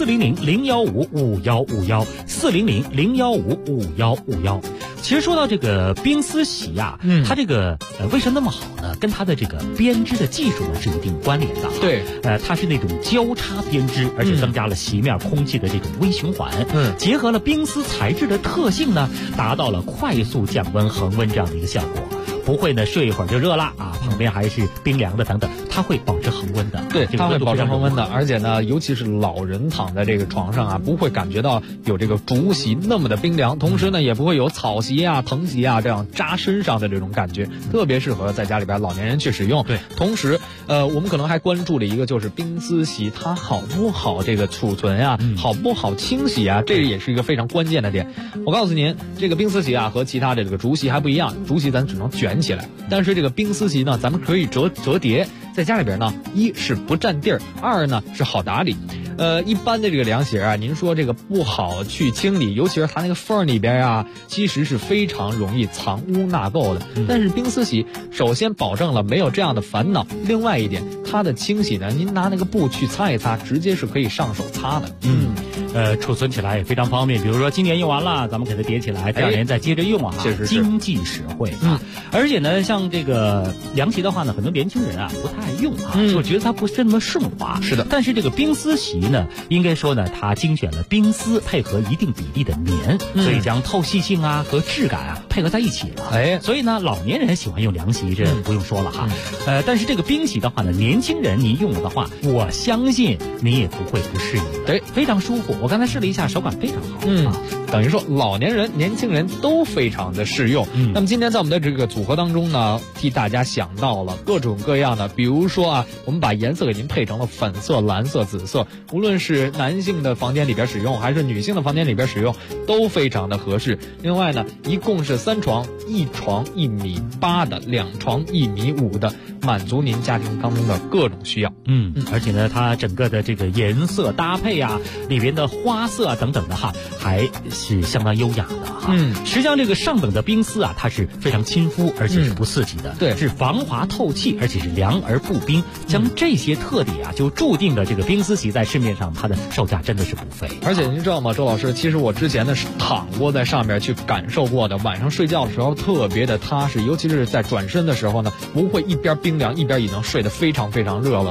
400-015-5151，400-015-5151。其实说到这个冰丝席啊，它这个为什么那么好呢？跟它的这个编织的技术呢是一定关联的。 对， 它是那种交叉编织，而且增加了席面空气的这种微循环。结合了冰丝材质的特性呢，达到了快速降温、恒温这样的一个效果。不会呢睡一会儿就热了啊，旁边还是冰凉的等等，它会保持恒温的。 对，它会保持恒温的，而且呢，尤其是老人躺在这个床上啊，不会感觉到有这个竹席那么的冰凉，同时呢，也不会有草席啊、藤席啊这样扎身上的这种感觉，特别适合在家里边老年人去使用。 对， 同时，我们可能还关注了一个，就是冰丝席它好不好这个储存啊，好不好清洗啊，这也是一个非常关键的点。我告诉您，这个冰丝席啊和其他的这个竹席还不一样，竹席咱只能卷起来，但是这个冰丝席呢，咱们可以折叠，在家里边呢，一是不占地儿，二呢是好打理。一般的这个凉席啊，您说这个不好去清理，尤其是它那个缝里边啊，其实是非常容易藏污纳垢的。但是冰丝席首先保证了没有这样的烦恼，另外一点，它的清洗呢，您拿那个布去擦一擦，直接是可以上手擦的。 储存起来也非常方便，比如说今年用完了，咱们给它叠起来，第2年再接着用啊，经济实惠啊。而且呢，像这个凉席的话呢，很多年轻人啊不太爱用啊，就觉得它不是那么顺滑。 是的， 但是这个冰丝席呢，应该说呢，它精选了冰丝配合一定比例的棉，所以将透气性啊和质感啊配合在一起了。所以呢，老年人喜欢用凉席，这不用说了哈。但是这个冰席的话呢，年轻人您用的话，我相信您也不会不适应。 对， 非常舒服。我刚才试了一下，手感非常好。 等于说老年人、年轻人都非常的适用。那么今天在我们的这个组合当中呢，替大家想到了各种各样的，比如说啊，我们把颜色给您配成了粉色、蓝色、紫色，无论是男性的房间里边使用，还是女性的房间里边使用，都非常的合适。另外呢，一共是3床，一床1.8米的，2床1.5米的，满足您家庭当中的各种需要。 而且呢，它整个的这个颜色搭配啊，里边的花色啊等等的哈，还是相当优雅的哈。实际上这个上等的冰丝啊，它是非常亲肤，而且是不刺激的， 对， 是防滑透气，而且是凉而不冰。将这些特点啊，就注定了这个冰丝席在市面上它的售价真的是不菲。 而且您知道吗，周老师，其实我之前呢是躺过在上面去感受过的，晚上睡觉的时候特别的踏实，尤其是在转身的时候呢，不会一边冰凉一边已经睡得非常非常热了。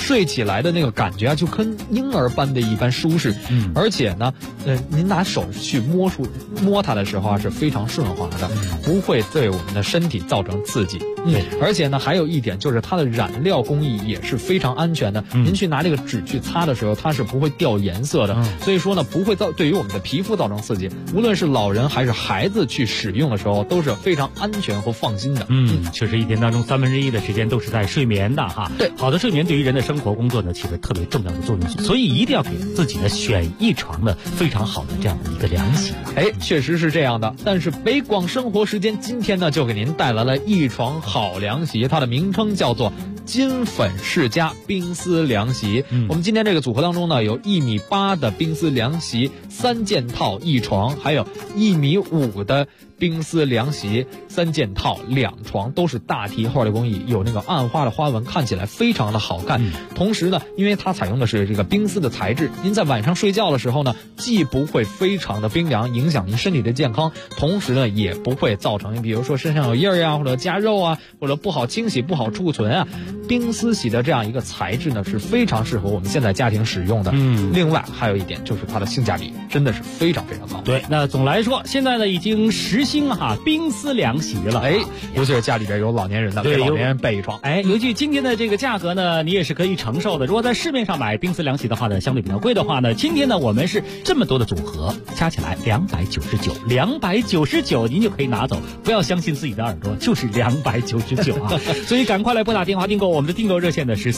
睡起来的那个感觉啊，就跟婴儿般的一般舒适。而且呢，您拿手去摸它的时候啊，是非常顺滑的，不会对我们的身体造成刺激。而且呢，还有一点就是它的染料工艺也是非常安全的。您去拿这个纸去擦的时候，它是不会掉颜色的。所以说呢，不会对于我们的皮肤造成刺激。无论是老人还是孩子去使用的时候，都是非常安全和放心的。 确实一天当中1/3的时间都是在睡眠的哈。 对， 好的睡眠对于人的生活工作呢，起着特别重要的作用，所以一定要给自己呢选一床呢非常好的这样的一个凉席。 确实是这样的。但是北广生活时间今天呢，就给您带来了一床好凉席，它的名称叫做金粉世家冰丝凉席。我们今天这个组合当中呢，有1.8米的冰丝凉席3件套1床，还有1.5米的冰丝凉席3件套2床，都是大提花的工艺，有那个暗花的花纹，看起来非常的好看。同时呢，因为它采用的是这个冰丝的材质，您在晚上睡觉的时候呢，既不会非常的冰凉，影响您身体的健康，同时呢，也不会造成比如说身上有印儿啊，或者夹肉啊，或者不好清洗、不好储存啊。冰丝洗的这样一个材质呢，是非常适合我们现在家庭使用的。另外还有一点就是它的性价比真的是非常非常高。 对，那总来说，现在呢已经实行冰丝凉席了。 尤其是家里边有老年人的，给老年人备一床。 尤其今天的这个价格呢，你也是可以承受的。如果在市面上买冰丝凉席的话呢，相对比较贵的话呢，今天呢我们是这么多的组合，加起来299，您就可以拿走。不要相信自己的耳朵，就是299啊！所以赶快来拨打电话订购，我们的订购热线呢是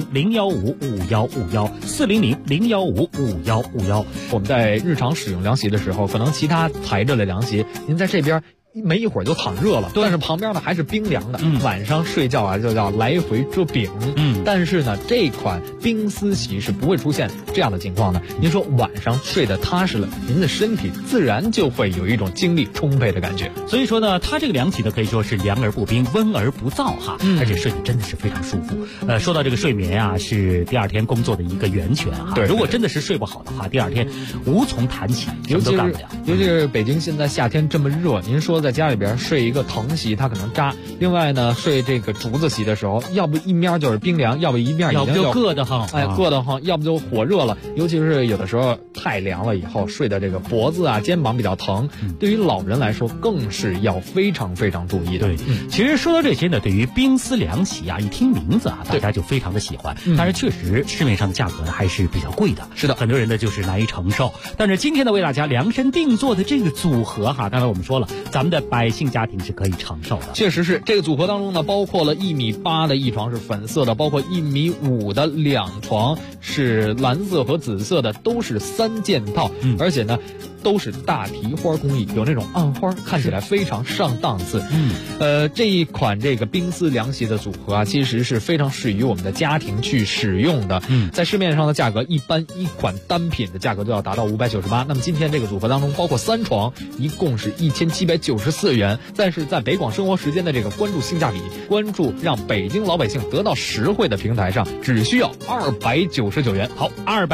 400-015-5151，400-015-5151。 我们在日常使用凉席的时候，可能其他材质的凉席，您在这边没一会儿就躺热了，但是旁边呢还是冰凉的。晚上睡觉啊就叫来回遮饼。但是呢，这款冰丝席是不会出现这样的情况的。您说晚上睡得踏实了，您的身体自然就会有一种精力充沛的感觉。 所以说呢，它这个凉席呢可以说是凉而不冰，温而不燥哈，而且睡得真的是非常舒服。说到这个睡眠啊，是第二天工作的一个源泉哈。如果真的是睡不好的话，第二天无从谈起，什么都干不了。 尤其是北京现在夏天这么热，您说在家里边睡一个藤席它可能扎，另外呢睡这个竹子席的时候，要不一面就是冰凉，要不一面要不就硌得慌， 硌得慌，要不就火热了。尤其是有的时候太凉了以后，睡的这个脖子啊肩膀比较疼，对于老人来说更是要非常非常注意的。 其实说到这些呢，对于冰丝凉席啊，一听名字啊大家就非常的喜欢，但是确实市面上的价格呢还是比较贵的。 是的， 很多人呢就是难以承受。但是今天呢为大家量身定做的这个组合哈，刚才我们说了，咱们的百姓家庭是可以承受的。 确实是，这个组合当中呢，包括了1.8米的一床是粉色的，包括1.5米的2床是蓝色和紫色的，都是3件套，而且呢都是大提花工艺，有那种暗花，看起来非常上档次。这一款这个冰丝凉席的组合啊，其实是非常适于我们的家庭去使用的。在市面上的价格，一般一款单品的价格都要达到598。那么今天这个组合当中，包括3床，一共是1794元。但是在北广生活时间的这个关注性价比、关注让北京老百姓得到实惠的平台上，只需要299元。 好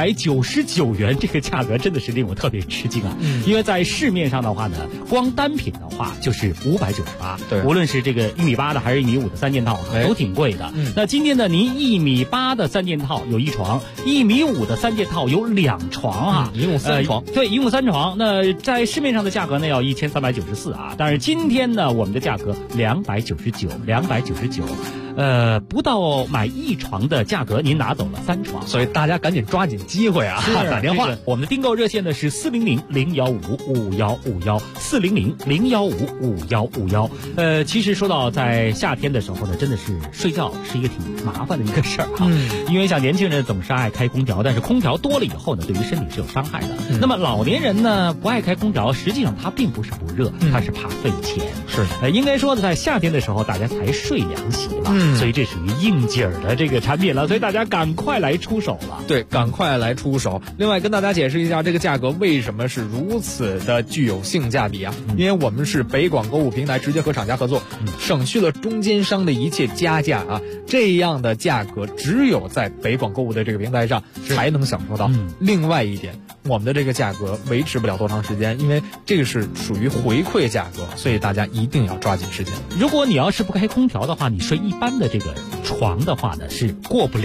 ，299元这个价格真的是令我特别吃惊啊！因为在市面上的话呢，光单品的话就是598， 对， 无论是这个1.8米的还是1.5米的3件套都挺贵的。那今天呢，您1.8米的3件套有1床，1.5米的3件套有2床啊， 一共3床。 对，一共3床。那在市面上的价格呢要1394啊，但是今天呢我们的价格299。不到买1床的价格，您拿走了3床， 所以大家赶紧抓紧机会啊，打电话。 我们的订购热线呢是400-015-5151，400-015-5151。其实说到在夏天的时候呢，真的是睡觉是一个挺麻烦的一个事儿哈。因为像年轻人总是爱开空调，但是空调多了以后呢，对于身体是有伤害的。那么老年人呢不爱开空调，实际上他并不是不热，他是怕费钱。 是， 应该说呢，在夏天的时候大家才睡凉席嘛。所以这属于应景的这个产品了，所以大家赶快来出手了。 对，赶快来出手。另外跟大家解释一下，这个价格为什么是如此的具有性价比啊？因为我们是北广购物平台直接和厂家合作，省去了中间商的一切加价啊，这样的价格只有在北广购物的这个平台上才能享受到。另外一点，我们的这个价格维持不了多长时间，因为这个是属于回馈价格，所以大家一定要抓紧时间。 如果你要是不开空调的话，你睡一般的这个床的话呢，是过不了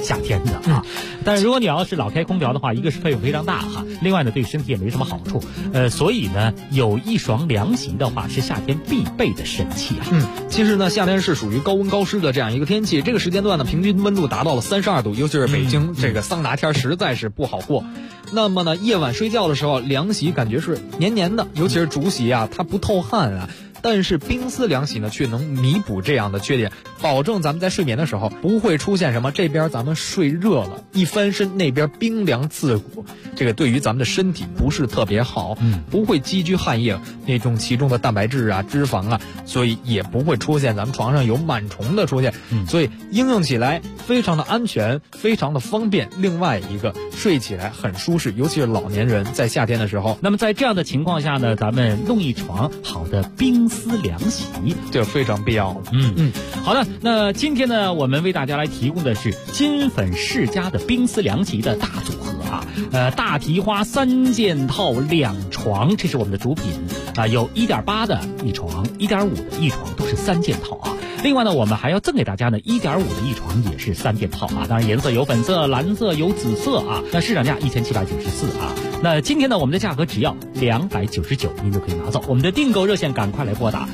夏天的啊。但是如果你要是老开空调的话，一个是费用非常大哈，另外呢对身体也没什么好处。所以呢有一双凉席的话是夏天必备的神器啊。 其实呢夏天是属于高温高湿的这样一个天气，这个时间段呢平均温度达到了32度，尤其是北京这个桑拿天实在是不好过。那么呢夜晚睡觉的时候，凉席感觉是黏黏的，尤其是竹席啊，它不透汗啊。但是冰丝凉席呢却能弥补这样的缺点，保证咱们在睡眠的时候不会出现什么这边咱们睡热了一翻身那边冰凉刺骨，这个对于咱们的身体不是特别好，不会积聚汗液那种其中的蛋白质啊脂肪啊，所以也不会出现咱们床上有螨虫的出现，所以应用起来非常的安全，非常的方便。另外一个睡起来很舒适，尤其是老年人在夏天的时候。 那么在这样的情况下呢，咱们弄一床好的冰丝凉席， 这非常必要。 好的，那今天呢我们为大家来提供的是金粉世家的冰丝凉席的大组合啊，大提花3件套2床，这是我们的主品啊，有1.8的一床，1.5的一床，都是3件套啊。另外呢我们还要赠给大家呢1.5的一床，也是3件套啊，当然颜色有粉色、蓝色、有紫色啊。那市场价1794啊，那今天呢我们的价格只要299，您就可以拿走。我们的订购热线赶快来拨打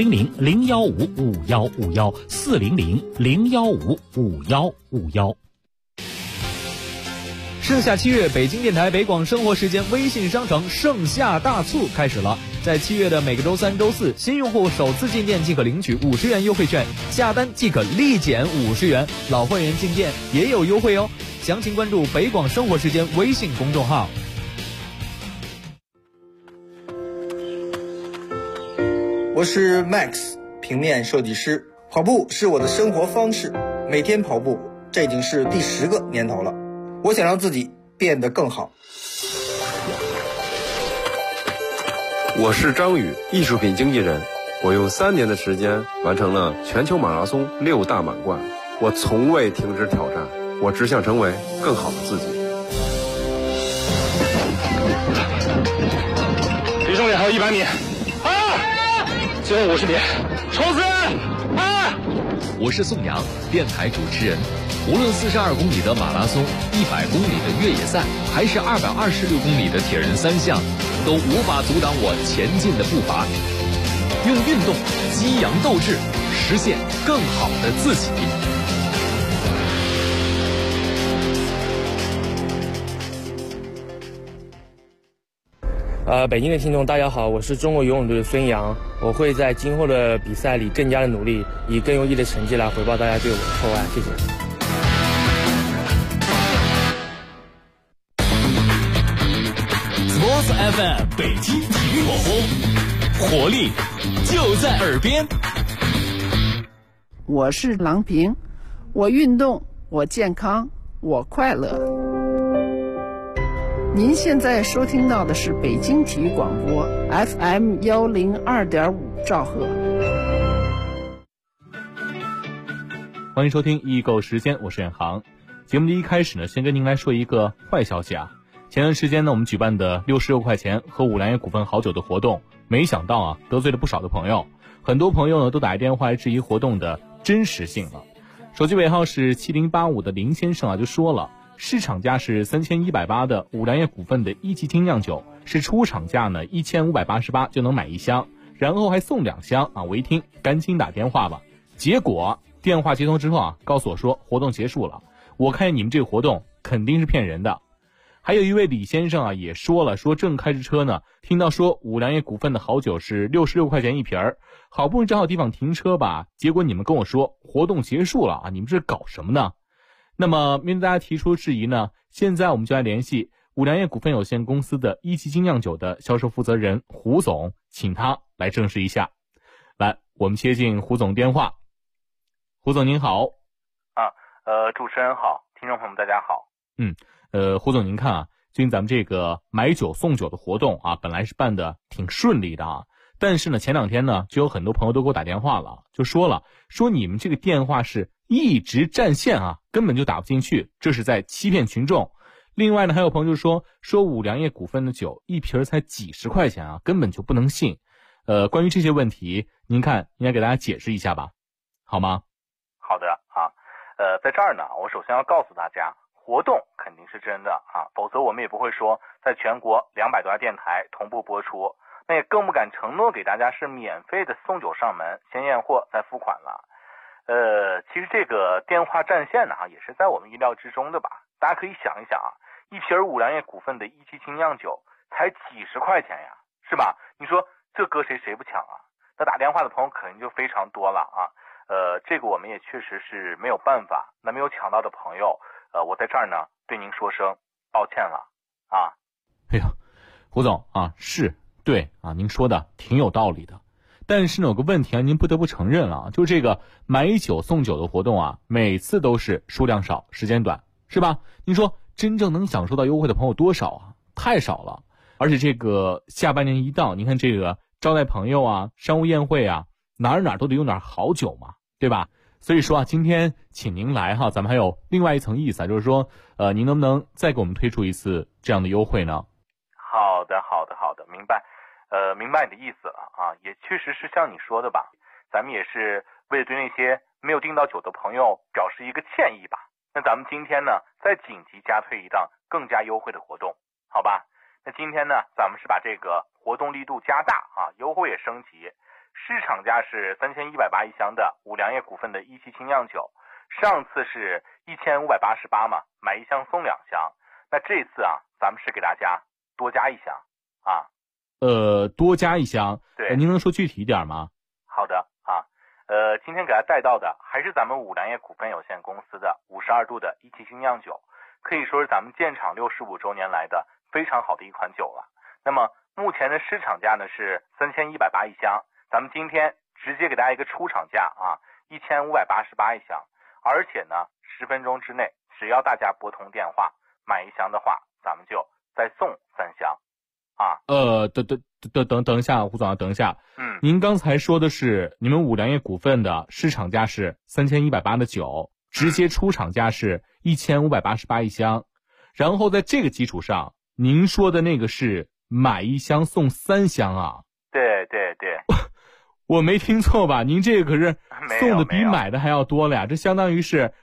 400-015-5151，400-015-5151。 盛夏7月，北京电台北广生活时间微信商城盛夏大促开始了。在7月的每个周3、周4，新用户首次进店即可领取50元优惠券，下单即可立减50元，老会员进店也有优惠哦。详情关注北广生活时间微信公众号。 我是 Max， 平面设计师。跑步是我的生活方式，每天跑步，这已经是第10个年头了。我想让自己变得更好。 我是张宇，艺术品经纪人。我用3年的时间完成了全球马拉松6大满贯。我从未停止挑战，我只想成为更好的自己。 离终点还有100米，最后50米，冲刺！ 我是宋阳，电台主持人。无论42公里的马拉松、100公里的越野赛，还是226公里的铁人3项，都无法阻挡我前进的步伐。用运动激扬斗志，实现更好的自己。 北京的听众大家好，我是中国游泳队的孙杨，我会在今后的比赛里更加的努力，以更优异的成绩来回报大家对我的厚爱，谢谢。 Sports FM 北京体育广播，活力就在耳边。 我是郎平，我运动，我健康，我快乐。您现在收听到的是北京体育广播 FM 102.5兆赫。 欢迎收听易购时间，我是远航。节目的一开始呢，先跟您来说一个坏消息啊。前段时间呢，我们举办的66块钱喝五粮液股份好酒的活动，没想到啊，得罪了不少的朋友。很多朋友呢都打电话来质疑活动的真实性了。手机尾号是7085的林先生啊就说了，市场价是3180的五粮液股份的1级精酿酒，是出厂价呢1588就能买1箱，然后还送2箱啊！我一听赶紧打电话吧，结果电话接通之后啊，告诉我说活动结束了。我看你们这个活动肯定是骗人的。还有一位李先生啊也说了，说正开着车呢，听到说五粮液股份的好酒是66块钱一瓶儿，好不容易找好地方停车吧，结果你们跟我说活动结束了啊！你们这是搞什么呢？那么面对大家提出质疑呢，现在我们就来联系五粮液股份有限公司的1级精酿酒的销售负责人胡总，请他来证实一下。来，我们接进胡总电话。胡总您好。 主持人好，听众朋友们大家好。 胡总您看啊，最近咱们这个买酒送酒的活动啊，本来是办的挺顺利的啊，但是呢前2天呢就有很多朋友都给我打电话了，就说你们这个电话是一直占线啊，根本就打不进去，这是在欺骗群众。另外呢还有朋友就说五粮液股份的酒一瓶才几十块钱啊，根本就不能信。关于这些问题您看应该给大家解释一下吧，好吗？ 好的啊， 在这儿呢，我首先要告诉大家，活动肯定是真的啊，否则我们也不会说在全国200多家电台同步播出，那也更不敢承诺给大家是免费的送酒上门，先验货再付款了。其实这个电话占线呢，也是在我们意料之中的吧。大家可以想一想啊，一瓶五粮液股份的17精酿酒才几十块钱呀，是吧？你说这搁谁不抢啊？那打电话的朋友肯定就非常多了啊。这个我们也确实是没有办法。那没有抢到的朋友，我在这儿呢对您说声抱歉了啊。 哎呀，胡总啊，是对啊，您说的挺有道理的。但是呢，有个问题啊，您不得不承认了，就是这个买酒送酒的活动啊，每次都是数量少，时间短，是吧？您说真正能享受到优惠的朋友多少啊？太少了。而且这个下半年一到，您看这个招待朋友啊，商务宴会啊，哪儿都得用点好酒嘛，对吧？所以说啊，今天请您来哈，咱们还有另外一层意思啊，就是说，您能不能再给我们推出一次这样的优惠呢？ 好的，明白。明白你的意思了啊，也确实是像你说的吧，咱们也是为了对那些没有订到酒的朋友表示一个歉意吧。那咱们今天呢，再紧急加推一档更加优惠的活动，好吧？那今天呢，咱们是把这个活动力度加大啊，优惠也升级。市场价是3180一箱的五粮液股份的17精酿酒，上次是1588嘛，买一箱送2箱。那这次啊，咱们是给大家多加一箱啊。 多加一箱， 对， 您能说具体一点吗？ 好的啊，今天给大家带到的还是咱们五粮液股份有限公司的52度的17精酿酒，可以说是咱们建厂65周年来的非常好的一款酒了。那么目前的市场价呢是3180一箱，咱们今天直接给大家一个出厂价啊，1588一箱，而且呢10分钟之内，只要大家拨通电话买一箱的话，咱们就再送3箱。啊， 等一下，胡总，等一下。您刚才说的是你们五粮液股份的市场价是3180的酒，直接出厂价是1588一箱，然后在这个基础上，您说的那个是买一箱送3箱啊？ 对， 我没听错吧？您这个可是送的比买的还要多了呀，这相当于是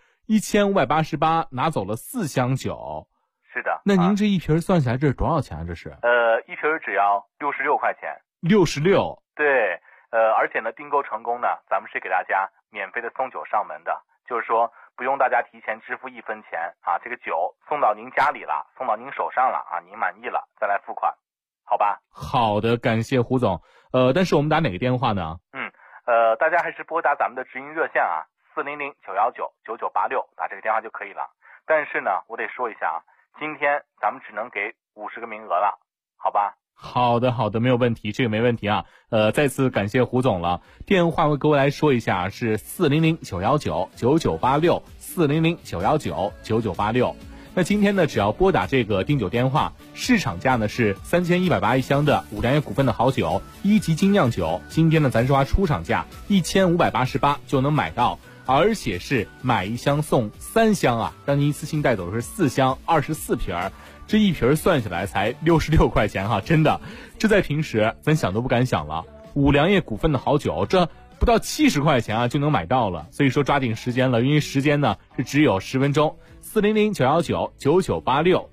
1588拿走了4箱酒。 是的， 那您这一瓶算下来这是多少钱啊？这是一瓶只要66块钱。 66？ 对，而且呢，订购成功呢，咱们是给大家免费的送酒上门的，就是说不用大家提前支付1分钱啊，这个酒送到您家里了，送到您手上了啊，您满意了再来付款，好吧？ 好的，感谢胡总。但是我们打哪个电话呢？ 大家还是拨打咱们的直营热线啊，400-919-9986，打这个电话就可以了。但是呢，我得说一下啊。今天咱们只能给50个名额了，好吧？ 好的，没有问题，这个没问题啊。再次感谢胡总了。电话我给我来说一下，是400-919-9986 400-919-9986。那今天呢，只要拨打这个订酒电话，市场价呢是3180一箱的五粮液股份的好酒1级精酿酒，今天呢咱是花出厂价1588就能买到。而且是买一箱送3箱啊，让您一次性带走的是4箱24瓶，这一瓶算下来才66块钱哈，真的，这在平时咱想都不敢想了。五粮液股份的好酒，这不到70块钱啊就能买到了，所以说抓紧时间了，因为时间呢是只有10分钟。400-919-9986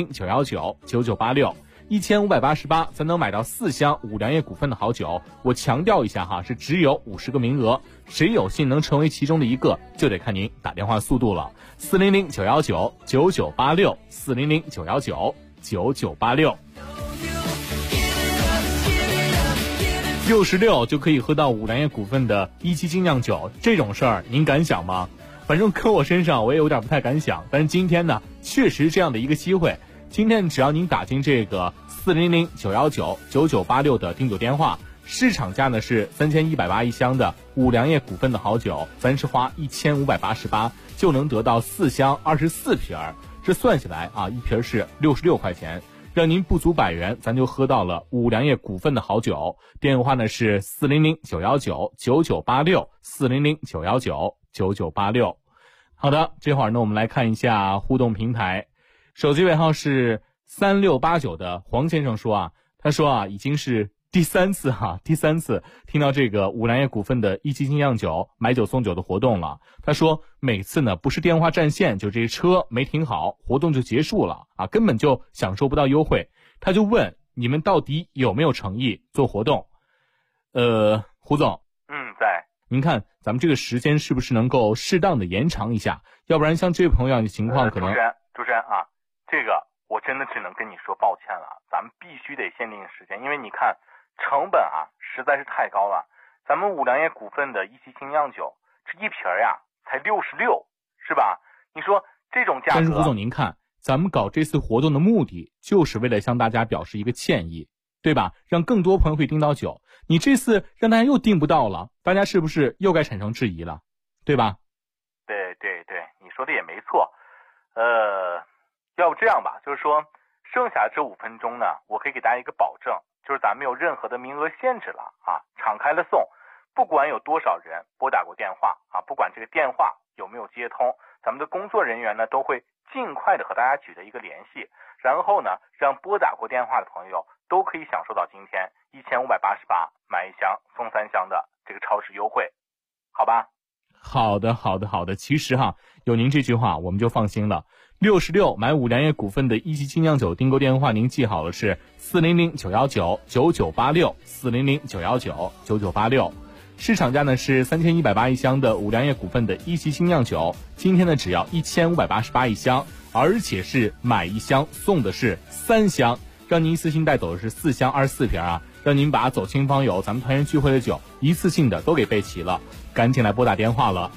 400-919-9986。1588才能买到4箱五粮液股份的好酒，我强调一下哈，是只有50个名额，谁有幸能成为其中的一个，就得看您打电话速度了。400-919-9986 400-919-9986。66就可以喝到五粮液股份的17精酿酒，这种事儿您敢想吗？反正搁我身上我也有点不太敢想，但是今天呢，确实这样的一个机会。今天只要您打进这个400-919-9986的订酒电话，市场价呢是3180一箱的五粮液股份的好酒，咱是花1588就能得到4箱24瓶，这算下来啊，一瓶是66块钱，让您不足100元，咱就喝到了五粮液股份的好酒。电话呢是400-919-9986 400-919-9986。好的，这会儿呢我们来看一下互动平台。手机尾号是3689的黄先生说啊，他说啊，已经是第三次听到这个五粮液股份的一期精酿酒买酒送酒的活动了。他说每次呢不是电话占线，就这车没停好，活动就结束了啊，根本就享受不到优惠。他就问你们到底有没有诚意做活动？胡总， 在。 您看咱们这个时间是不是能够适当的延长一下？要不然像这位朋友的情况可能。 主持人啊，这个我真的只能跟你说抱歉了，咱们必须得限定时间，因为你看成本啊实在是太高了。咱们五粮液股份的一期精酿酒这一瓶呀才66，是吧？你说这种价格。 但是胡总您看，咱们搞这次活动的目的就是为了向大家表示一个歉意，对吧？让更多朋友可以订到酒。你这次让大家又订不到了，大家是不是又该产生质疑了，对吧？ 对，你说的也没错。要不这样吧，就是说剩下这5分钟呢，我可以给大家一个保证，就是咱没有任何的名额限制了啊，敞开了送，不管有多少人拨打过电话啊，不管这个电话有没有接通，咱们的工作人员呢都会尽快的和大家取得一个联系，然后呢让拨打过电话的朋友都可以享受到今天1588买1箱送3箱的这个超市优惠，好吧？ 好的。其实有您这句话我们就放心了。66买五粮液股份的一期精酿酒订购电话您记好了，是400-919-9986 400-919-9986。市场价呢是3180一箱的五粮液股份的一期精酿酒，今天呢只要1588一箱，而且是买1箱送的是3箱，让您一次性带走的是4箱24瓶啊，让您把走亲访友咱们团圆聚会的酒一次性的都给备齐了。赶紧来拨打电话了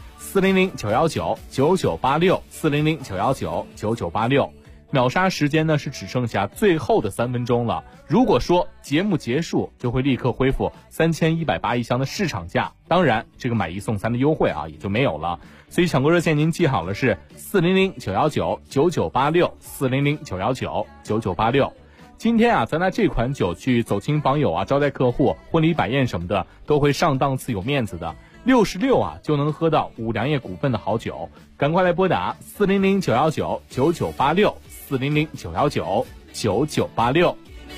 ，400-919-9986 400-919-9986。秒杀时间呢是只剩下最后的3分钟了，如果说节目结束就会立刻恢复3180一箱的市场价，当然这个买1送3的优惠也就没有了。所以抢购热线您记好了，是400-919-9986 400-919-9986。今天咱拿这款酒去走亲访友招待客户、婚礼摆宴什么的都会上档次有面子的。66就能喝到五粮液股份的好酒，赶快来拨打400-919-9986 400-919-9986。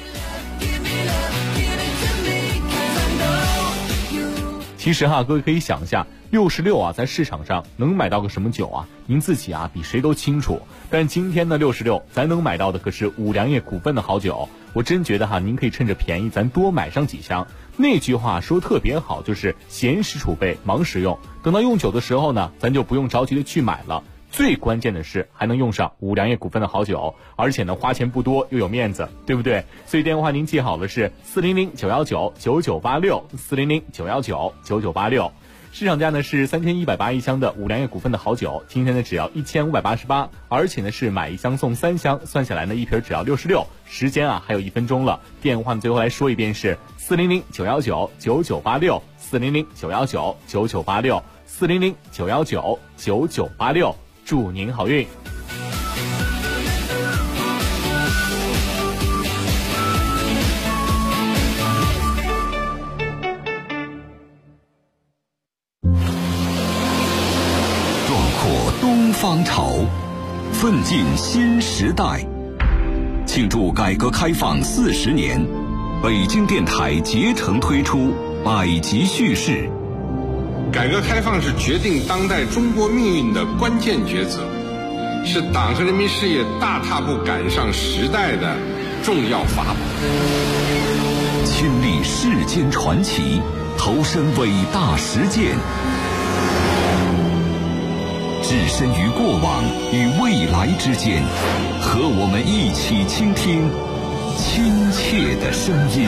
其实各位可以想一下，66在市场上能买到个什么酒啊？您自己比谁都清楚。但今天的66咱能买到的可是五粮液股份的好酒，我真觉得您可以趁着便宜咱多买上几箱。那句话说特别好，就是闲时储备忙时用，等到用酒的时候呢，咱就不用着急的去买了。最关键的是还能用上五粮液股份的好酒，而且呢花钱不多又有面子，对不对？所以电话您记好了，是400-919-9986 400-919-9986。市场价呢是3180一箱的五粮液股份的好酒，今天呢只要1588，而且呢是买1箱送3箱，算下来呢一瓶只要66。时间还有1分钟了，电话呢最后来说一遍是400-919-9986 400-919-9986 400-919-9986。祝您好运。 东方潮，奋进新时代。庆祝改革开放40年，北京电台竭诚推出百集叙事。 改革开放是决定当代中国命运的关键抉择，是党和人民事业大踏步赶上时代的重要法宝。 亲历世间传奇，投身伟大实践，置身于过往与未来之间，和我们一起倾听亲切的声音。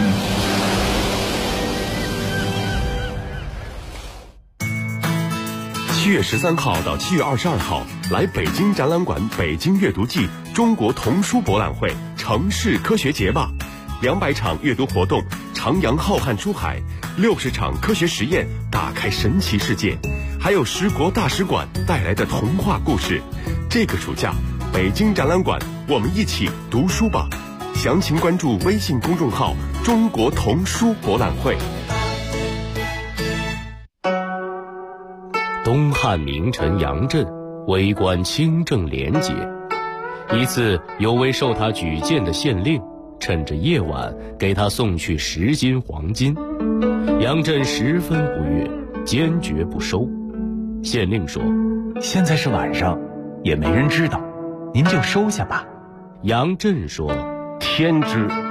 7月13号到7月22号，来北京展览馆北京阅读季中国童书博览会城市科学节吧，200场阅读活动，徜徉浩瀚书海，60场科学实验，打开神奇世界，还有10国大使馆带来的童话故事。这个暑假，北京展览馆，我们一起读书吧。详情关注微信公众号“中国童书博览会”。 东汉名臣杨震为官清正廉洁，一次有位受他举荐的县令趁着夜晚给他送去10斤黄金。杨震十分不悦，坚决不收。县令说：“ 现在是晚上，也没人知道，您就收下吧。” 杨震说：“ 天知